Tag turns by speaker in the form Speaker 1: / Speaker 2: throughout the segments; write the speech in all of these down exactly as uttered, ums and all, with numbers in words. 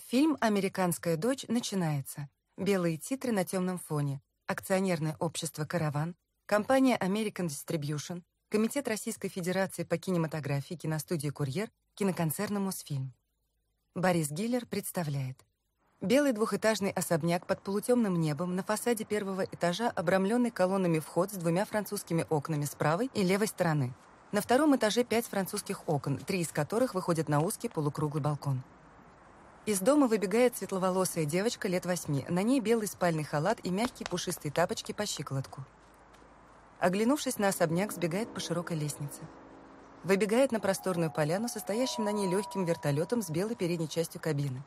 Speaker 1: Фильм «Американская дочь» начинается. Белые титры на темном фоне. Акционерное общество «Караван», компания American Distribution, Комитет Российской Федерации по кинематографии, киностудия «Курьер», киноконцерна «Мосфильм». Борис Гиллер представляет. Белый двухэтажный особняк под полутемным небом на фасаде первого этажа, обрамленный колоннами вход с двумя французскими окнами с правой и левой стороны. На втором этаже пять французских окон, три из которых выходят на узкий полукруглый балкон. Из дома выбегает светловолосая девочка лет восьми. На ней белый спальный халат и мягкие пушистые тапочки по щиколотку. Оглянувшись на особняк, сбегает по широкой лестнице. Выбегает на просторную поляну, состоящим на ней легким вертолетом с белой передней частью кабины.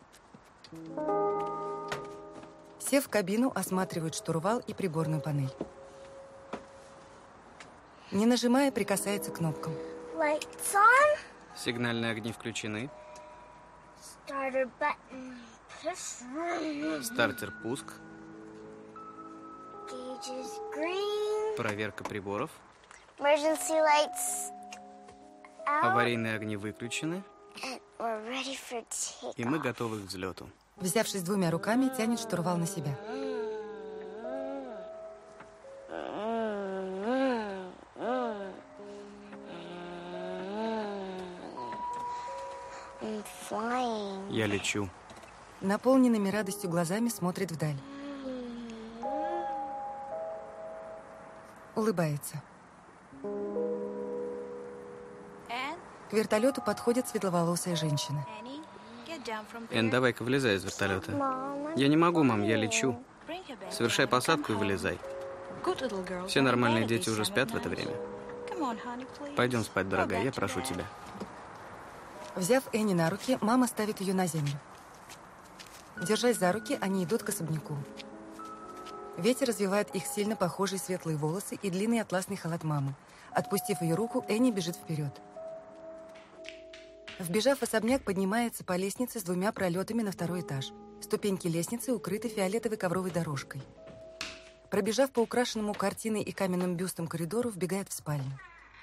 Speaker 1: Сев в кабину, осматривает штурвал и приборную панель. Не нажимая, прикасается к кнопкам.
Speaker 2: Lights on.
Speaker 3: Сигнальные огни включены.
Speaker 2: Starter button. Push.
Speaker 3: Стартер пуск.
Speaker 2: Gauges green.
Speaker 3: Проверка приборов.
Speaker 2: Emergency lights out.
Speaker 3: Аварийные огни выключены.
Speaker 2: And we're ready for takeoff.
Speaker 3: И мы готовы к взлету.
Speaker 1: Взявшись двумя руками, тянет штурвал на себя.
Speaker 2: I'm flying.
Speaker 3: Я лечу.
Speaker 1: Наполненными радостью глазами смотрит вдаль. Улыбается. К вертолету подходит светловолосая женщина.
Speaker 3: Энн, давай-ка вылезай из вертолета. Я не могу, мам, я лечу. Совершай посадку и вылезай. Все нормальные дети уже спят в это время. Пойдем спать, дорогая, я прошу тебя.
Speaker 1: Взяв Энни на руки, мама ставит ее на землю. Держась за руки, они идут к особняку. Ветер развивает их сильно похожие светлые волосы и длинный атласный халат мамы. Отпустив ее руку, Энни бежит вперед. Вбежав в особняк, поднимается по лестнице с двумя пролетами на второй этаж. Ступеньки лестницы укрыты фиолетовой ковровой дорожкой. Пробежав по украшенному картиной и каменным бюстом коридору, вбегает в спальню.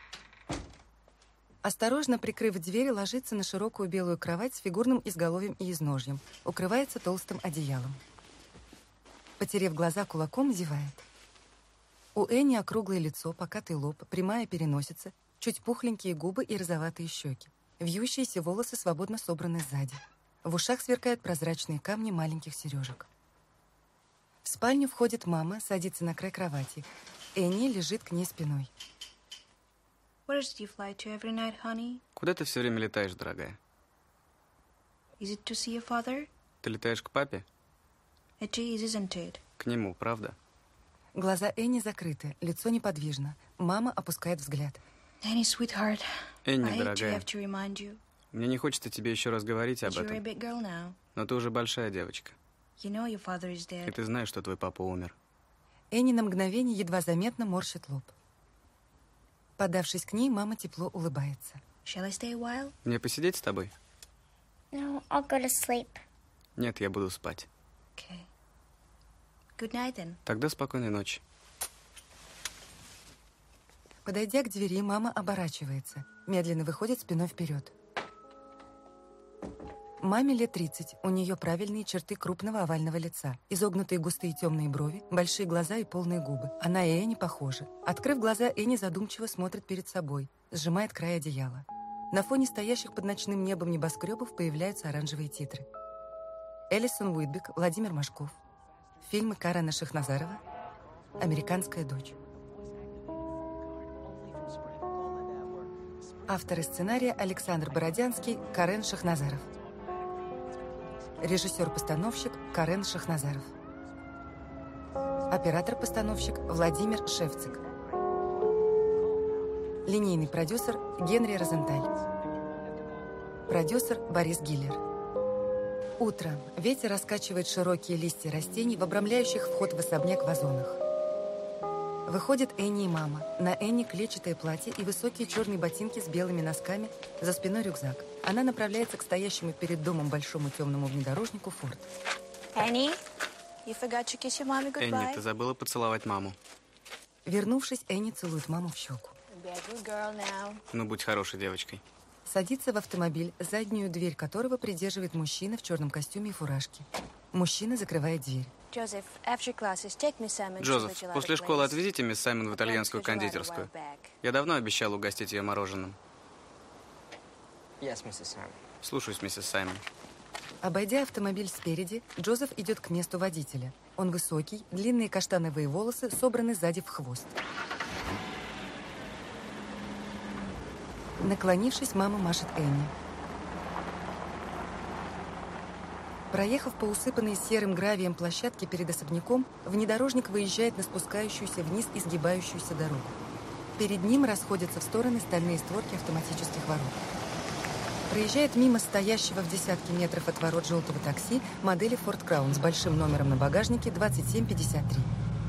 Speaker 1: Осторожно прикрыв дверь, ложится на широкую белую кровать с фигурным изголовьем и изножьем, укрывается толстым одеялом. Потерев глаза кулаком, зевает. У Энни округлое лицо, покатый лоб, прямая переносица, чуть пухленькие губы и розоватые щеки. Вьющиеся волосы свободно собраны сзади. В ушах сверкают прозрачные камни маленьких сережек. В спальню входит мама, садится на край кровати. Энни лежит к ней спиной.
Speaker 4: Where do you fly to every night, honey?
Speaker 3: Куда ты все время летаешь, дорогая?
Speaker 4: Is it to see your father?
Speaker 3: Ты летаешь к папе?
Speaker 4: It is, isn't it?
Speaker 3: К нему, правда?
Speaker 1: Глаза Энни закрыты, лицо неподвижно. Мама опускает взгляд.
Speaker 4: Annie, sweetheart,
Speaker 3: Энни,
Speaker 4: I hate to
Speaker 3: дорогая,
Speaker 4: have to remind you,
Speaker 3: мне не хочется тебе еще раз говорить об
Speaker 4: but you're a
Speaker 3: этом,
Speaker 4: big girl now.
Speaker 3: но ты уже большая девочка,
Speaker 4: You know your father is
Speaker 3: и
Speaker 4: dead.
Speaker 3: ты знаешь, что твой папа умер.
Speaker 1: Энни на мгновение едва заметно морщит лоб. Подавшись к ней, мама тепло улыбается.
Speaker 4: Shall I stay a while?
Speaker 3: Мне посидеть с тобой?
Speaker 2: No, I'll go to sleep.
Speaker 3: Нет, я буду спать.
Speaker 4: Okay. Good night then.
Speaker 3: Тогда спокойной ночи.
Speaker 1: Подойдя к двери, мама оборачивается, медленно выходит спиной вперед. Маме лет тридцать, у нее правильные черты крупного овального лица, изогнутые густые темные брови, большие глаза и полные губы. Она и Энни похожи. Открыв глаза, Энни задумчиво смотрит перед собой, сжимает край одеяла. На фоне стоящих под ночным небом небоскребов появляются оранжевые титры. Элисон Уитбек, Владимир Машков. Фильмы Карена Шахназарова. «Американская дочь». Авторы сценария Александр Бородянский, Карен Шахназаров. Режиссер-постановщик Карен Шахназаров. Оператор-постановщик Владимир Шевцик. Линейный продюсер Генри Розенталь. Продюсер Борис Гиллер. Утро. Ветер раскачивает широкие листья растений в обрамляющих вход в особняк вазонах. Выходят Энни и мама. На Энни клетчатое платье и высокие черные ботинки с белыми носками, за спиной рюкзак. Она направляется к стоящему перед домом большому темному внедорожнику Форд.
Speaker 4: Annie, you forgot to kiss your mommy
Speaker 3: Энни,
Speaker 4: goodbye?
Speaker 3: ты забыла поцеловать маму.
Speaker 1: Вернувшись, Энни целует маму в щеку.
Speaker 4: Be a good girl now.
Speaker 3: Ну, будь хорошей девочкой.
Speaker 1: Садится в автомобиль, заднюю дверь которого придерживает мужчина в черном костюме и фуражке. Мужчина закрывает дверь.
Speaker 3: Джозеф, после школы отвезите мисс Саймон в итальянскую кондитерскую. Я давно обещал угостить ее мороженым. Слушаюсь, миссис Саймон.
Speaker 1: Обойдя автомобиль спереди, Джозеф идет к месту водителя. Он высокий, длинные каштановые волосы собраны сзади в хвост. Наклонившись, мама машет Энни. Проехав по усыпанной серым гравием площадке перед особняком, внедорожник выезжает на спускающуюся вниз изгибающуюся дорогу. Перед ним расходятся в стороны стальные створки автоматических ворот. Проезжает мимо стоящего в десятке метров от ворот желтого такси модели Ford Crown с большим номером на багажнике двадцать семь пятьдесят три.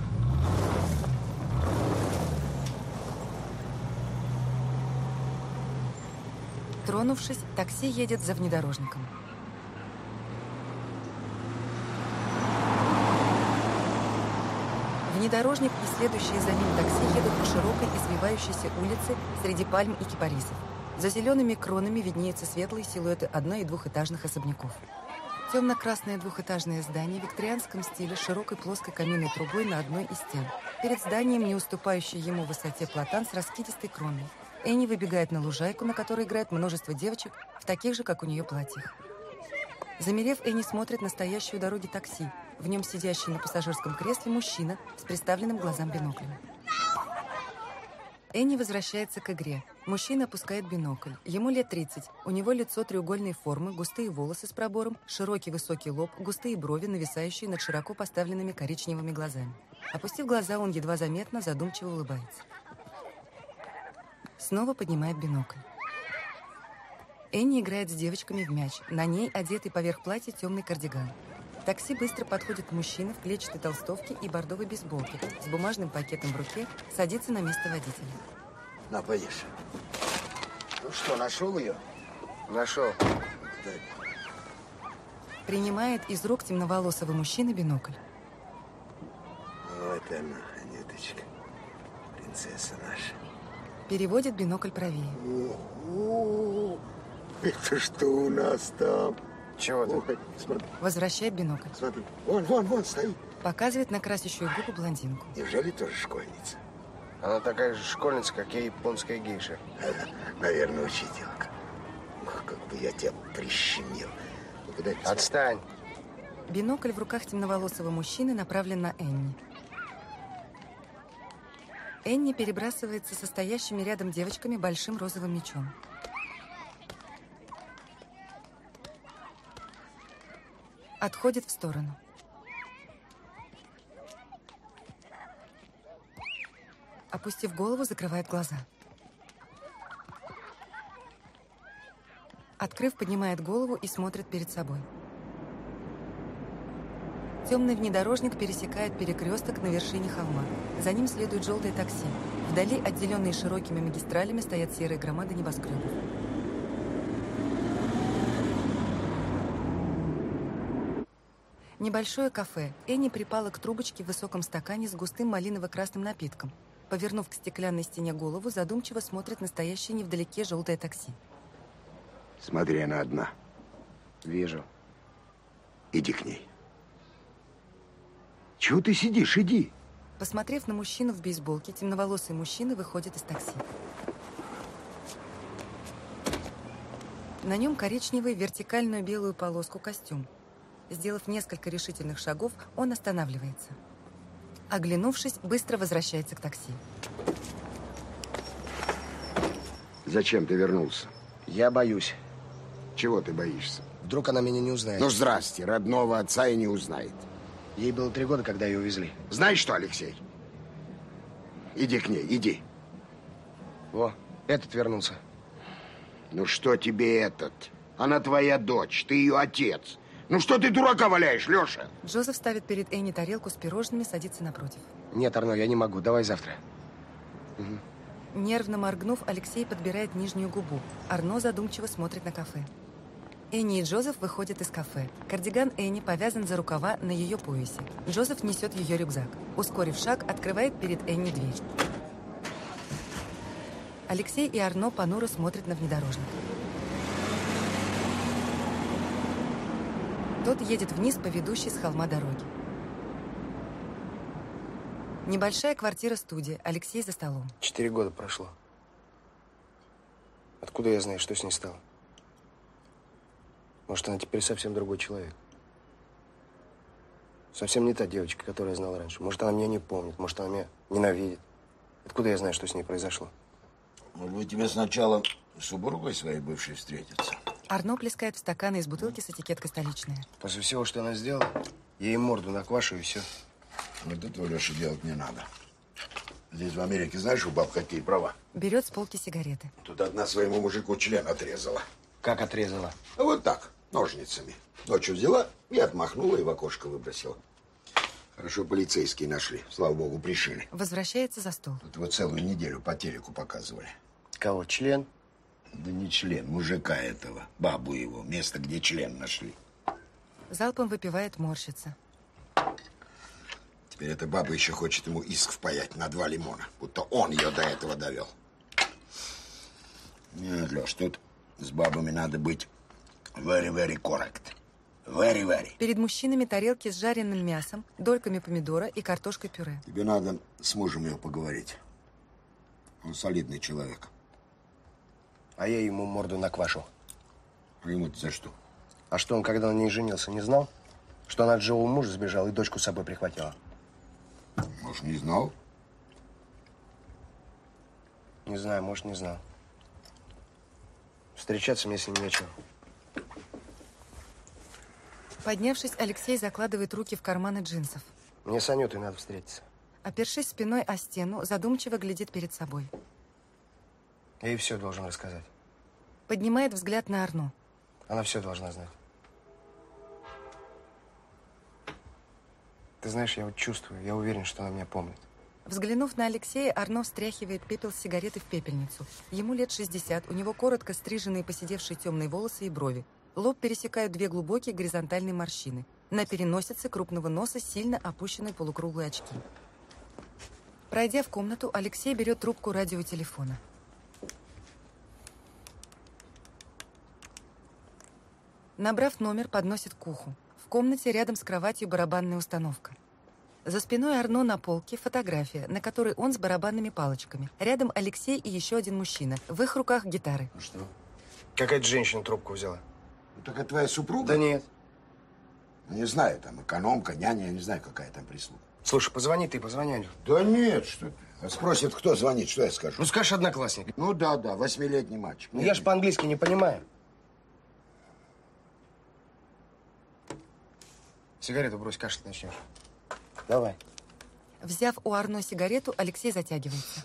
Speaker 1: Тронувшись, такси едет за внедорожником. Внедорожник и следующие за ним такси едут по широкой извивающейся улице среди пальм и кипарисов. За зелеными кронами виднеются светлые силуэты одно- и двухэтажных особняков. Темно-красное двухэтажное здание в викторианском стиле с широкой плоской каминной трубой на одной из стен. Перед зданием не уступающий ему в высоте платан с раскидистой кроной. Энни выбегает на лужайку, на которой играет множество девочек в таких же, как у нее, платьях. Замерев, Энни смотрит на стоящую у дороги такси. В нем сидящий на пассажирском кресле мужчина с приставленным глазам биноклем. Энни возвращается к игре. Мужчина опускает бинокль. Ему лет тридцать. У него лицо треугольной формы, густые волосы с пробором, широкий высокий лоб, густые брови, нависающие над широко поставленными коричневыми глазами. Опустив глаза, он едва заметно задумчиво улыбается. Снова поднимает бинокль. Энни играет с девочками в мяч. На ней одетый поверх платья темный кардиган. Такси быстро подходит мужчина в клетчатой толстовке и бордовой бейсболке с бумажным пакетом в руке, садится на место водителя.
Speaker 5: На, поешь. Ну что, нашел ее?
Speaker 6: Нашел.
Speaker 5: Дай.
Speaker 1: Принимает из рук темноволосого мужчины бинокль.
Speaker 5: Вот она, Анюточка. Принцесса наша.
Speaker 1: Переводит бинокль правее.
Speaker 5: О-о-о. Это что у нас там?
Speaker 6: Чего ты?
Speaker 5: Ой, смотри.
Speaker 1: Возвращает бинокль.
Speaker 5: Смотри. Вон, вон, вон стоит.
Speaker 1: Показывает на красящую губу блондинку.
Speaker 5: Неужели тоже школьница?
Speaker 6: Она такая же школьница, как я, японская гейша.
Speaker 5: Наверное, учителька. Ох, как бы я тебя прищемил. Ну, куда ты?
Speaker 6: Отстань.
Speaker 1: Бинокль в руках темноволосого мужчины направлен на Энни. Энни перебрасывается со стоящими рядом девочками большим розовым мячом. Отходит в сторону. Опустив голову, закрывает глаза. Открыв, поднимает голову и смотрит перед собой. Темный внедорожник пересекает перекресток на вершине холма. За ним следует желтое такси. Вдали, отделенные широкими магистралями, стоят серые громады небоскребов. Небольшое кафе. Энни припала к трубочке в высоком стакане с густым малиново-красным напитком. Повернув к стеклянной стене голову, задумчиво смотрит на стоящее невдалеке желтое такси.
Speaker 5: Смотри, она одна.
Speaker 6: Вижу.
Speaker 5: Иди к ней. Чего ты сидишь? Иди.
Speaker 1: Посмотрев на мужчину в бейсболке, темноволосый мужчина выходит из такси. На нем коричневый вертикальную белую полоску костюм. Сделав несколько решительных шагов, он останавливается. Оглянувшись, быстро возвращается к такси.
Speaker 5: Зачем ты вернулся?
Speaker 6: Я боюсь.
Speaker 5: Чего ты боишься?
Speaker 6: Вдруг она меня не узнает.
Speaker 5: Ну, здрасте, родного отца и не узнает.
Speaker 6: Ей было три года, когда ее увезли.
Speaker 5: Знаешь что, Алексей? Иди к ней, иди.
Speaker 6: О, этот вернулся.
Speaker 5: Ну что тебе этот? Она твоя дочь, ты ее отец. Ну что ты дурака валяешь, Леша?
Speaker 1: Джозеф ставит перед Энни тарелку с пирожными, садится напротив.
Speaker 6: Нет, Арно, я не могу. Давай завтра. Угу.
Speaker 1: Нервно моргнув, Алексей подбирает нижнюю губу. Арно задумчиво смотрит на кафе. Энни и Джозеф выходят из кафе. Кардиган Энни повязан за рукава на ее поясе. Джозеф несет ее рюкзак. Ускорив шаг, открывает перед Энни дверь. Алексей и Арно понуро смотрят на внедорожник. Тот едет вниз по ведущей с холма дороги. Небольшая квартира-студия. Алексей за столом.
Speaker 6: Четыре года прошло. Откуда я знаю, что с ней стало? Может, она теперь совсем другой человек? Совсем не та девочка, которую я знал раньше. Может, она меня не помнит, может, она меня ненавидит. Откуда я знаю, что с ней произошло?
Speaker 5: Может быть, тебе сначала с супругой своей бывшей встретиться?
Speaker 1: Арно плескает в стаканы из бутылки с этикеткой «Столичная».
Speaker 6: После всего, что она сделала, я ей морду наквашу и все.
Speaker 5: Вот этого, Леша, делать не надо. Здесь, в Америке, знаешь, у баб какие права?
Speaker 1: Берет с полки сигареты.
Speaker 5: Тут одна своему мужику член отрезала.
Speaker 6: Как отрезала?
Speaker 5: А вот так, ножницами. Ночью взяла и отмахнула, и в окошко выбросила. Хорошо, полицейские нашли. Слава богу, пришили.
Speaker 1: Возвращается за стол.
Speaker 5: Тут его целую неделю по телеку показывали.
Speaker 6: Кого? Член?
Speaker 5: Да не член, мужика этого. Бабу его. Место, где член нашли.
Speaker 1: Залпом выпивает, морщится.
Speaker 5: Теперь эта баба еще хочет ему иск впаять на два лимона. Будто он ее до этого довел. Нет, Леш, тут с бабами надо быть very, very correct. Very, very.
Speaker 1: Перед мужчинами тарелки с жареным мясом, дольками помидора и картошкой пюре.
Speaker 5: Тебе надо с мужем ее поговорить. Он солидный человек.
Speaker 6: А я ему морду наквашу.
Speaker 5: А ему-то за что?
Speaker 6: А что он, когда на ней женился, не знал? Что она от живого мужа сбежала и дочку с собой прихватила?
Speaker 5: Может, не знал?
Speaker 6: Не знаю, может, не знал. Встречаться мне с ним нечего.
Speaker 1: Поднявшись, Алексей закладывает руки в карманы джинсов.
Speaker 6: Мне с Анютой надо встретиться.
Speaker 1: Опершись спиной о стену, задумчиво глядит перед собой.
Speaker 6: Я ей все должен рассказать.
Speaker 1: Поднимает взгляд на Арно.
Speaker 6: Она все должна знать. Ты знаешь, я вот чувствую, я уверен, что она меня помнит.
Speaker 1: Взглянув на Алексея, Арно встряхивает пепел с сигареты в пепельницу. Ему лет шестьдесят, у него коротко стриженные поседевшие темные волосы и брови. Лоб пересекают две глубокие горизонтальные морщины. На переносице крупного носа сильно опущенные полукруглые очки. Пройдя в комнату, Алексей берет трубку радиотелефона. Набрав номер, подносит к уху. В комнате рядом с кроватью барабанная установка. За спиной Арно на полке фотография, на которой он с барабанными палочками. Рядом Алексей и еще один мужчина. В их руках гитары.
Speaker 5: Ну что?
Speaker 6: Какая-то женщина трубку взяла.
Speaker 5: Ну, так это твоя супруга?
Speaker 6: Да нет.
Speaker 5: Ну, не знаю, там экономка, няня, я не знаю, какая там прислуга.
Speaker 6: Слушай, позвони ты, позвони Аню.
Speaker 5: Да нет, что ты. А спросят, кто звонит, что я скажу?
Speaker 6: Ну, скажешь, одноклассник.
Speaker 5: Ну да, да, восьмилетний мальчик.
Speaker 6: Ну, я ж по-английски не понимаю. Сигарету брось, кашлять начнешь. Давай.
Speaker 1: Взяв у Арно сигарету, Алексей затягивается.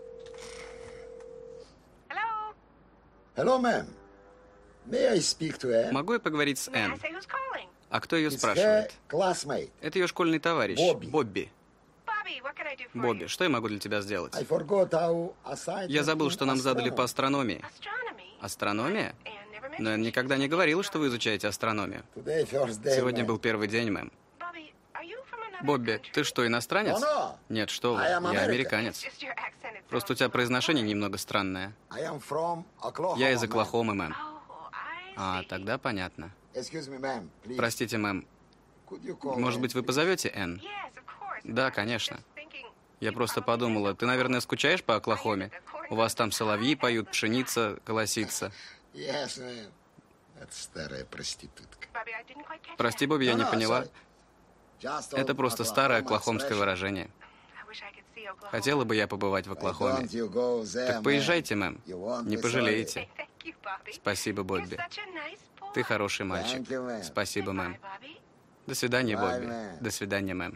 Speaker 2: Hello?
Speaker 5: Hello, ma'am. May I speak to her?
Speaker 3: Могу я поговорить с
Speaker 2: May I
Speaker 3: Энн?
Speaker 2: say who's calling?
Speaker 3: А кто ее
Speaker 5: It's her
Speaker 3: спрашивает?
Speaker 5: classmate.
Speaker 3: Это ее школьный товарищ.
Speaker 5: Бобби.
Speaker 3: Бобби.
Speaker 2: Bobby, what can I do for
Speaker 3: Бобби,
Speaker 2: you?
Speaker 3: что я могу для тебя сделать?
Speaker 5: I forgot how assigned
Speaker 3: Я забыл,
Speaker 5: in
Speaker 3: что нам задали по
Speaker 5: astronomy.
Speaker 3: астрономии.
Speaker 2: Astronomy?
Speaker 3: Астрономия?
Speaker 2: Anne never
Speaker 3: Но Энн
Speaker 2: mentioned
Speaker 3: никогда не говорила, что вы изучаете астрономию.
Speaker 5: Today, first day,
Speaker 3: Сегодня
Speaker 5: ma'am.
Speaker 3: был первый день, мэм.
Speaker 2: Bobby, are you from another
Speaker 3: Бобби,
Speaker 2: country?
Speaker 3: ты что, иностранец?
Speaker 5: No, no.
Speaker 3: Нет, что вы,
Speaker 5: I am
Speaker 3: я
Speaker 5: American.
Speaker 3: американец.
Speaker 2: Just your accent, it
Speaker 3: Просто у
Speaker 2: sounds
Speaker 3: тебя
Speaker 2: a little
Speaker 3: произношение
Speaker 2: foreign.
Speaker 3: немного странное.
Speaker 5: I am from Oklahoma,
Speaker 3: Я из
Speaker 5: ma'am.
Speaker 3: Оклахомы, мэм.
Speaker 2: Oh, I
Speaker 3: А,
Speaker 2: see.
Speaker 3: тогда понятно.
Speaker 5: Excuse me, ma'am, please.
Speaker 3: Простите, мэм.
Speaker 5: Could you call
Speaker 3: Может
Speaker 5: Ann,
Speaker 3: быть, вы
Speaker 5: please?
Speaker 3: позовете Энн?
Speaker 2: Yes, of course.
Speaker 3: Да,
Speaker 2: I was
Speaker 3: конечно.
Speaker 2: just thinking
Speaker 3: Я
Speaker 2: you
Speaker 3: просто
Speaker 2: probably
Speaker 3: подумала,
Speaker 2: live
Speaker 3: ты,
Speaker 2: in
Speaker 3: наверное,
Speaker 2: Oklahoma.
Speaker 3: скучаешь по Оклахоме? У вас там соловьи поют, пшеница колосится.
Speaker 5: Yes, ma'am. Это старая проститутка.
Speaker 2: Bobby, I didn't quite catch
Speaker 3: Прости,
Speaker 2: that.
Speaker 3: Бобби, я
Speaker 5: No,
Speaker 3: не
Speaker 5: no,
Speaker 3: поняла.
Speaker 5: sorry. Just
Speaker 3: Это
Speaker 5: old
Speaker 3: просто старое
Speaker 5: Oklahoma
Speaker 3: оклахомское
Speaker 5: expression.
Speaker 3: выражение.
Speaker 2: I wish I could see Oklahoma.
Speaker 3: Хотела бы я побывать в
Speaker 5: Why
Speaker 3: Оклахоме.
Speaker 5: don't you go there,
Speaker 3: Так
Speaker 5: ma'am?
Speaker 3: поезжайте, мэм.
Speaker 5: You won't
Speaker 3: Не
Speaker 5: be
Speaker 3: пожалеете.
Speaker 2: Hey, thank you, Bobby.
Speaker 3: Спасибо,
Speaker 2: You're
Speaker 3: Бобби.
Speaker 2: such a nice boy.
Speaker 3: Ты хороший мальчик.
Speaker 5: Thank you, ma'am.
Speaker 3: Спасибо,
Speaker 2: Say
Speaker 3: мэм.
Speaker 2: bye, Bobby.
Speaker 3: До свидания,
Speaker 5: Bye,
Speaker 3: Бобби.
Speaker 5: мэм.
Speaker 3: До свидания, мэм.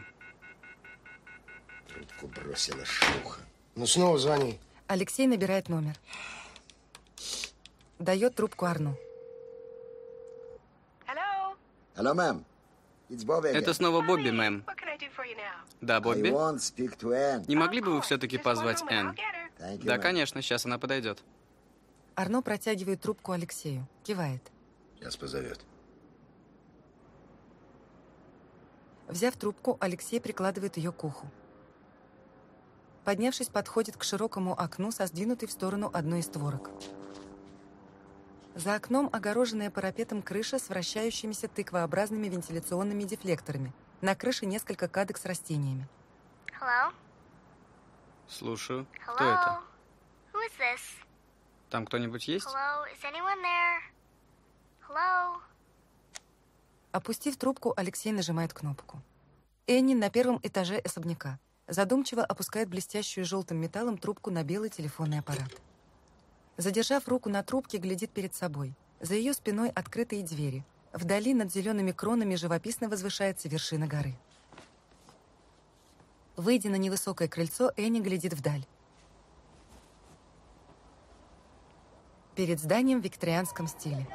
Speaker 5: Трубку бросила шлюха.
Speaker 6: Ну, снова звони.
Speaker 1: Алексей набирает номер. Дает трубку Арно.
Speaker 2: Hello?
Speaker 5: Hello, ma'am. It's Bobby again.
Speaker 3: Это снова Бобби, мэм.
Speaker 2: What can I do for you now?
Speaker 3: Да,
Speaker 5: I
Speaker 3: Бобби?
Speaker 5: won't speak to Ann.
Speaker 3: Не могли бы вы
Speaker 2: Of course.
Speaker 3: все-таки
Speaker 2: Just one
Speaker 3: позвать
Speaker 2: moment,
Speaker 3: Энн?
Speaker 2: I'll get her.
Speaker 5: Thank you,
Speaker 3: Да,
Speaker 5: ma'am.
Speaker 3: конечно, сейчас она подойдет.
Speaker 1: Арно протягивает трубку Алексею. Кивает.
Speaker 5: Сейчас позовет.
Speaker 1: Взяв трубку, Алексей прикладывает ее к уху. Поднявшись, подходит к широкому окну со сдвинутой в сторону одной из створок. За окном огороженная парапетом крыша с вращающимися тыквообразными вентиляционными дефлекторами. На крыше несколько кадок с растениями.
Speaker 2: Hello?
Speaker 3: Слушаю.
Speaker 2: Hello?
Speaker 3: Кто это?
Speaker 2: Who is this?
Speaker 3: Там кто-нибудь есть?
Speaker 2: Hello? Is anyone there? Hello?
Speaker 1: Опустив трубку, Алексей нажимает кнопку. Энни на первом этаже особняка. Задумчиво опускает блестящую желтым металлом трубку на белый телефонный аппарат. Задержав руку на трубке, глядит перед собой. За ее спиной открытые двери. Вдали над зелеными кронами живописно возвышается вершина горы. Выйдя на невысокое крыльцо, Энни глядит вдаль. Перед зданием в викторианском стиле.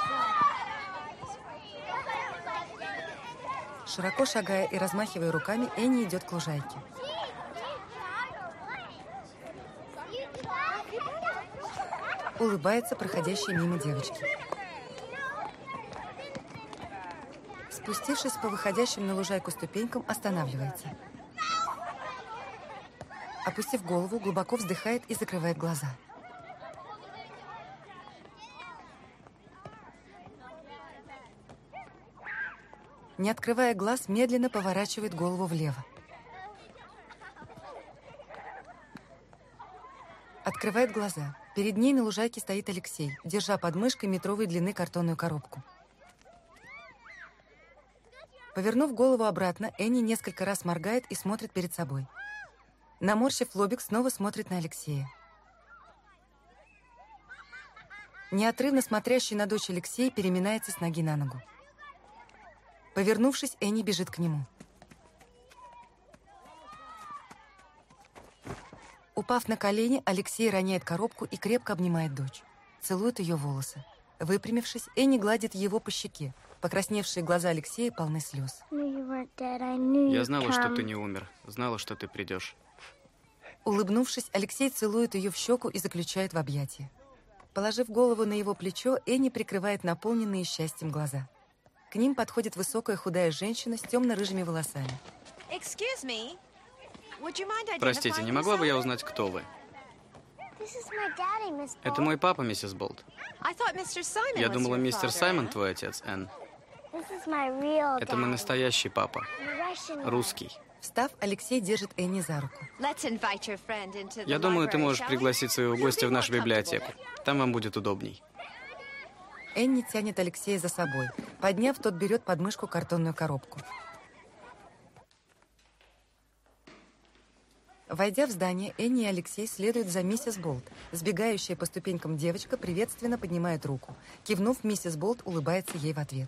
Speaker 1: Широко шагая и размахивая руками, Энни идет к лужайке. Улыбается проходящей мимо девочки. Спустившись по выходящим на лужайку ступенькам, останавливается. Опустив голову, глубоко вздыхает и закрывает глаза. Не открывая глаз, медленно поворачивает голову влево. Открывает глаза. Перед ней на лужайке стоит Алексей, держа под мышкой метровой длины картонную коробку. Повернув голову обратно, Энни несколько раз моргает и смотрит перед собой. Наморщив лобик, снова смотрит на Алексея. Неотрывно смотрящий на дочь Алексей переминается с ноги на ногу. Повернувшись, Энни бежит к нему. Упав на колени, Алексей роняет коробку и крепко обнимает дочь. Целует ее волосы. Выпрямившись, Энни гладит его по щеке. Покрасневшие глаза Алексея полны слез.
Speaker 3: Я знала, что ты не умер. Знала, что ты придешь.
Speaker 1: Улыбнувшись, Алексей целует ее в щеку и заключает в объятия. Положив голову на его плечо, Энни прикрывает наполненные счастьем глаза. К ним подходит высокая худая женщина с темно-рыжими волосами.
Speaker 3: Простите, не могла бы я узнать, кто вы? Это мой папа, миссис Болт. Я думала, мистер Саймон твой отец, Энн. Это мой настоящий папа. Русский.
Speaker 1: Встав, Алексей держит Энни за руку.
Speaker 3: Я думаю, ты можешь пригласить своего гостя в нашу библиотеку. Там вам будет удобней.
Speaker 1: Энни тянет Алексея за собой. Подняв, тот берет под мышку картонную коробку. Войдя в здание, Энни и Алексей следуют за миссис Болт. Сбегающая по ступенькам девочка приветственно поднимает руку. Кивнув, миссис Болт улыбается ей в ответ.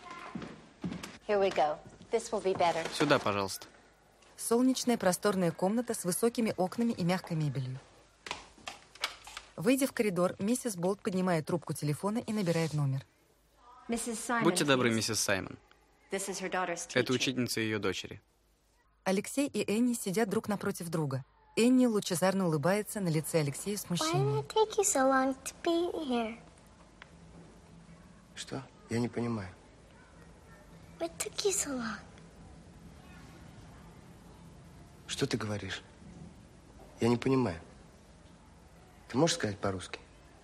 Speaker 3: Сюда, пожалуйста.
Speaker 1: Солнечная просторная комната с высокими окнами и мягкой мебелью. Выйдя в коридор, миссис Болт поднимает трубку телефона и набирает номер.
Speaker 3: Будьте добры, миссис Саймон. Это учительница ее дочери.
Speaker 1: Алексей и Энни сидят друг напротив друга. Энни лучезарно улыбается, на лице Алексея смущение.
Speaker 6: Что? Я не понимаю. Что ты говоришь? Я не понимаю. Ты можешь сказать по-русски?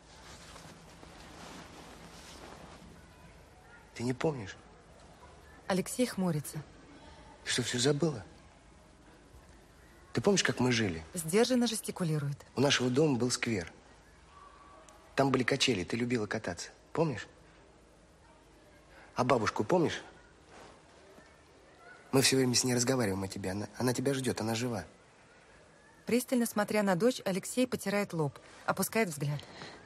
Speaker 6: Ты не помнишь?
Speaker 1: Алексей хмурится.
Speaker 6: Ты что, все забыла? Ты помнишь, как мы жили?
Speaker 1: Сдержанно жестикулирует.
Speaker 6: У нашего дома был сквер. Там были качели, ты любила кататься. Помнишь? А бабушку помнишь? Мы все время с ней разговариваем о тебе. Она, она тебя ждет, она жива.
Speaker 1: Пристально смотря на дочь, Алексей потирает лоб, опускает взгляд.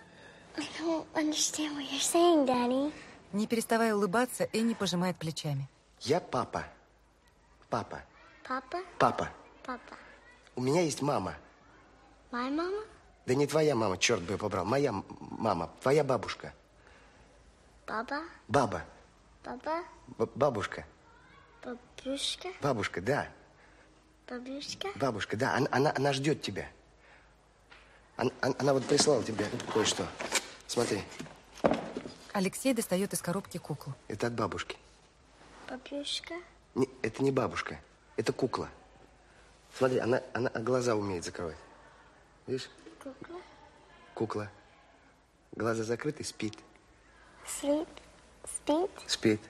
Speaker 2: Saying,
Speaker 1: Не переставая улыбаться, Энни пожимает плечами.
Speaker 6: Я папа. Папа.
Speaker 2: Papa?
Speaker 6: Папа.
Speaker 2: Papa.
Speaker 6: У меня есть мама.
Speaker 2: My mama?
Speaker 6: Да не твоя мама, черт бы ее побрал. Моя м- мама. Твоя бабушка.
Speaker 2: Baba?
Speaker 6: Баба.
Speaker 2: Baba?
Speaker 6: Б- бабушка.
Speaker 2: Babushka?
Speaker 6: Бабушка, да.
Speaker 2: Babushka?
Speaker 6: Бабушка, да. Она, она, она ждет тебя. Она, она, она вот прислала тебе кое-что. Смотри.
Speaker 1: Алексей достает из коробки куклу.
Speaker 6: Это от бабушки.
Speaker 2: Babushka?
Speaker 6: Не, это не бабушка. Это кукла. Смотри, она, она глаза умеет закрывать. Видишь?
Speaker 2: Кукла?
Speaker 6: Кукла. Глаза закрыты, спит.
Speaker 2: Sleep. Спит.
Speaker 6: Спит.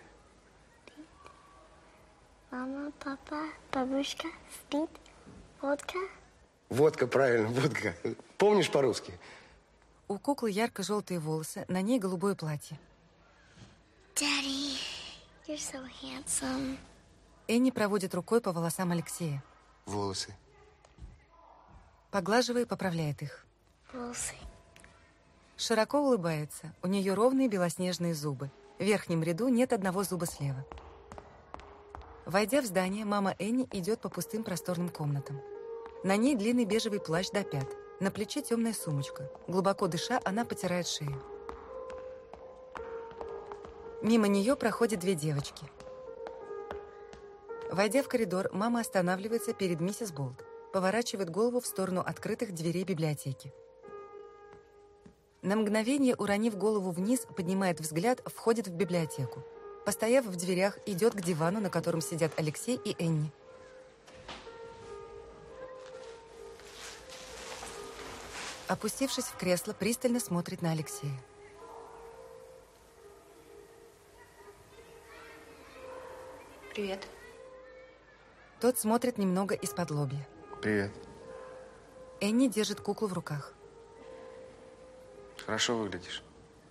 Speaker 2: Мама, папа, бабушка, спит. Водка.
Speaker 6: Водка, правильно, водка. Помнишь по-русски?
Speaker 1: У куклы ярко-желтые волосы, на ней голубое платье.
Speaker 2: Daddy, you're so handsome.
Speaker 1: Энни проводит рукой по волосам Алексея.
Speaker 6: Волосы.
Speaker 1: Поглаживая, поправляет их.
Speaker 2: Волосы.
Speaker 1: Широко улыбается. У нее ровные белоснежные зубы. В верхнем ряду нет одного зуба слева. Войдя в здание, мама Энни идет по пустым просторным комнатам. На ней длинный бежевый плащ до пят. На плече темная сумочка. Глубоко дыша, она потирает шею. Мимо нее проходят две девочки. Войдя в коридор, мама останавливается перед миссис Болт. Поворачивает голову в сторону открытых дверей библиотеки. На мгновение, уронив голову вниз, поднимает взгляд, входит в библиотеку. Постояв в дверях, идет к дивану, на котором сидят Алексей и Энни. Опустившись в кресло, пристально смотрит на Алексея.
Speaker 4: Привет.
Speaker 1: Тот смотрит немного из-под лобья.
Speaker 6: Привет.
Speaker 1: Энни держит куклу в руках.
Speaker 6: Хорошо выглядишь.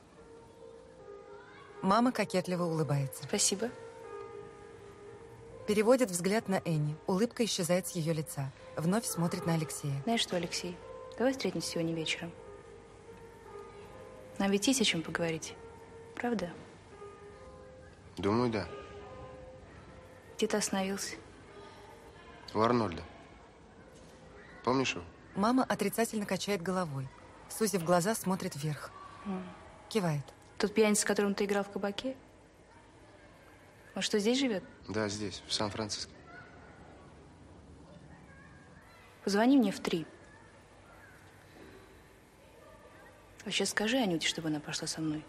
Speaker 1: Мама кокетливо улыбается.
Speaker 4: Спасибо.
Speaker 1: Переводит взгляд на Энни. Улыбка исчезает с ее лица. Вновь смотрит на Алексея.
Speaker 4: Знаешь что, Алексей, давай встретимся сегодня вечером. Нам ведь есть о чем поговорить. Правда?
Speaker 6: Думаю, да.
Speaker 4: Где ты остановился?
Speaker 6: У Арнольда. Помнишь его?
Speaker 1: Мама отрицательно качает головой. Сузив глаза, смотрит вверх.
Speaker 4: Mm.
Speaker 1: Кивает.
Speaker 4: Тот пьяница, с которым ты играл в кабаке? Он что, здесь живет?
Speaker 6: Да, здесь, в Сан-Франциско.
Speaker 4: Позвони мне в три. А сейчас скажи Анюте, чтобы она пошла со мной.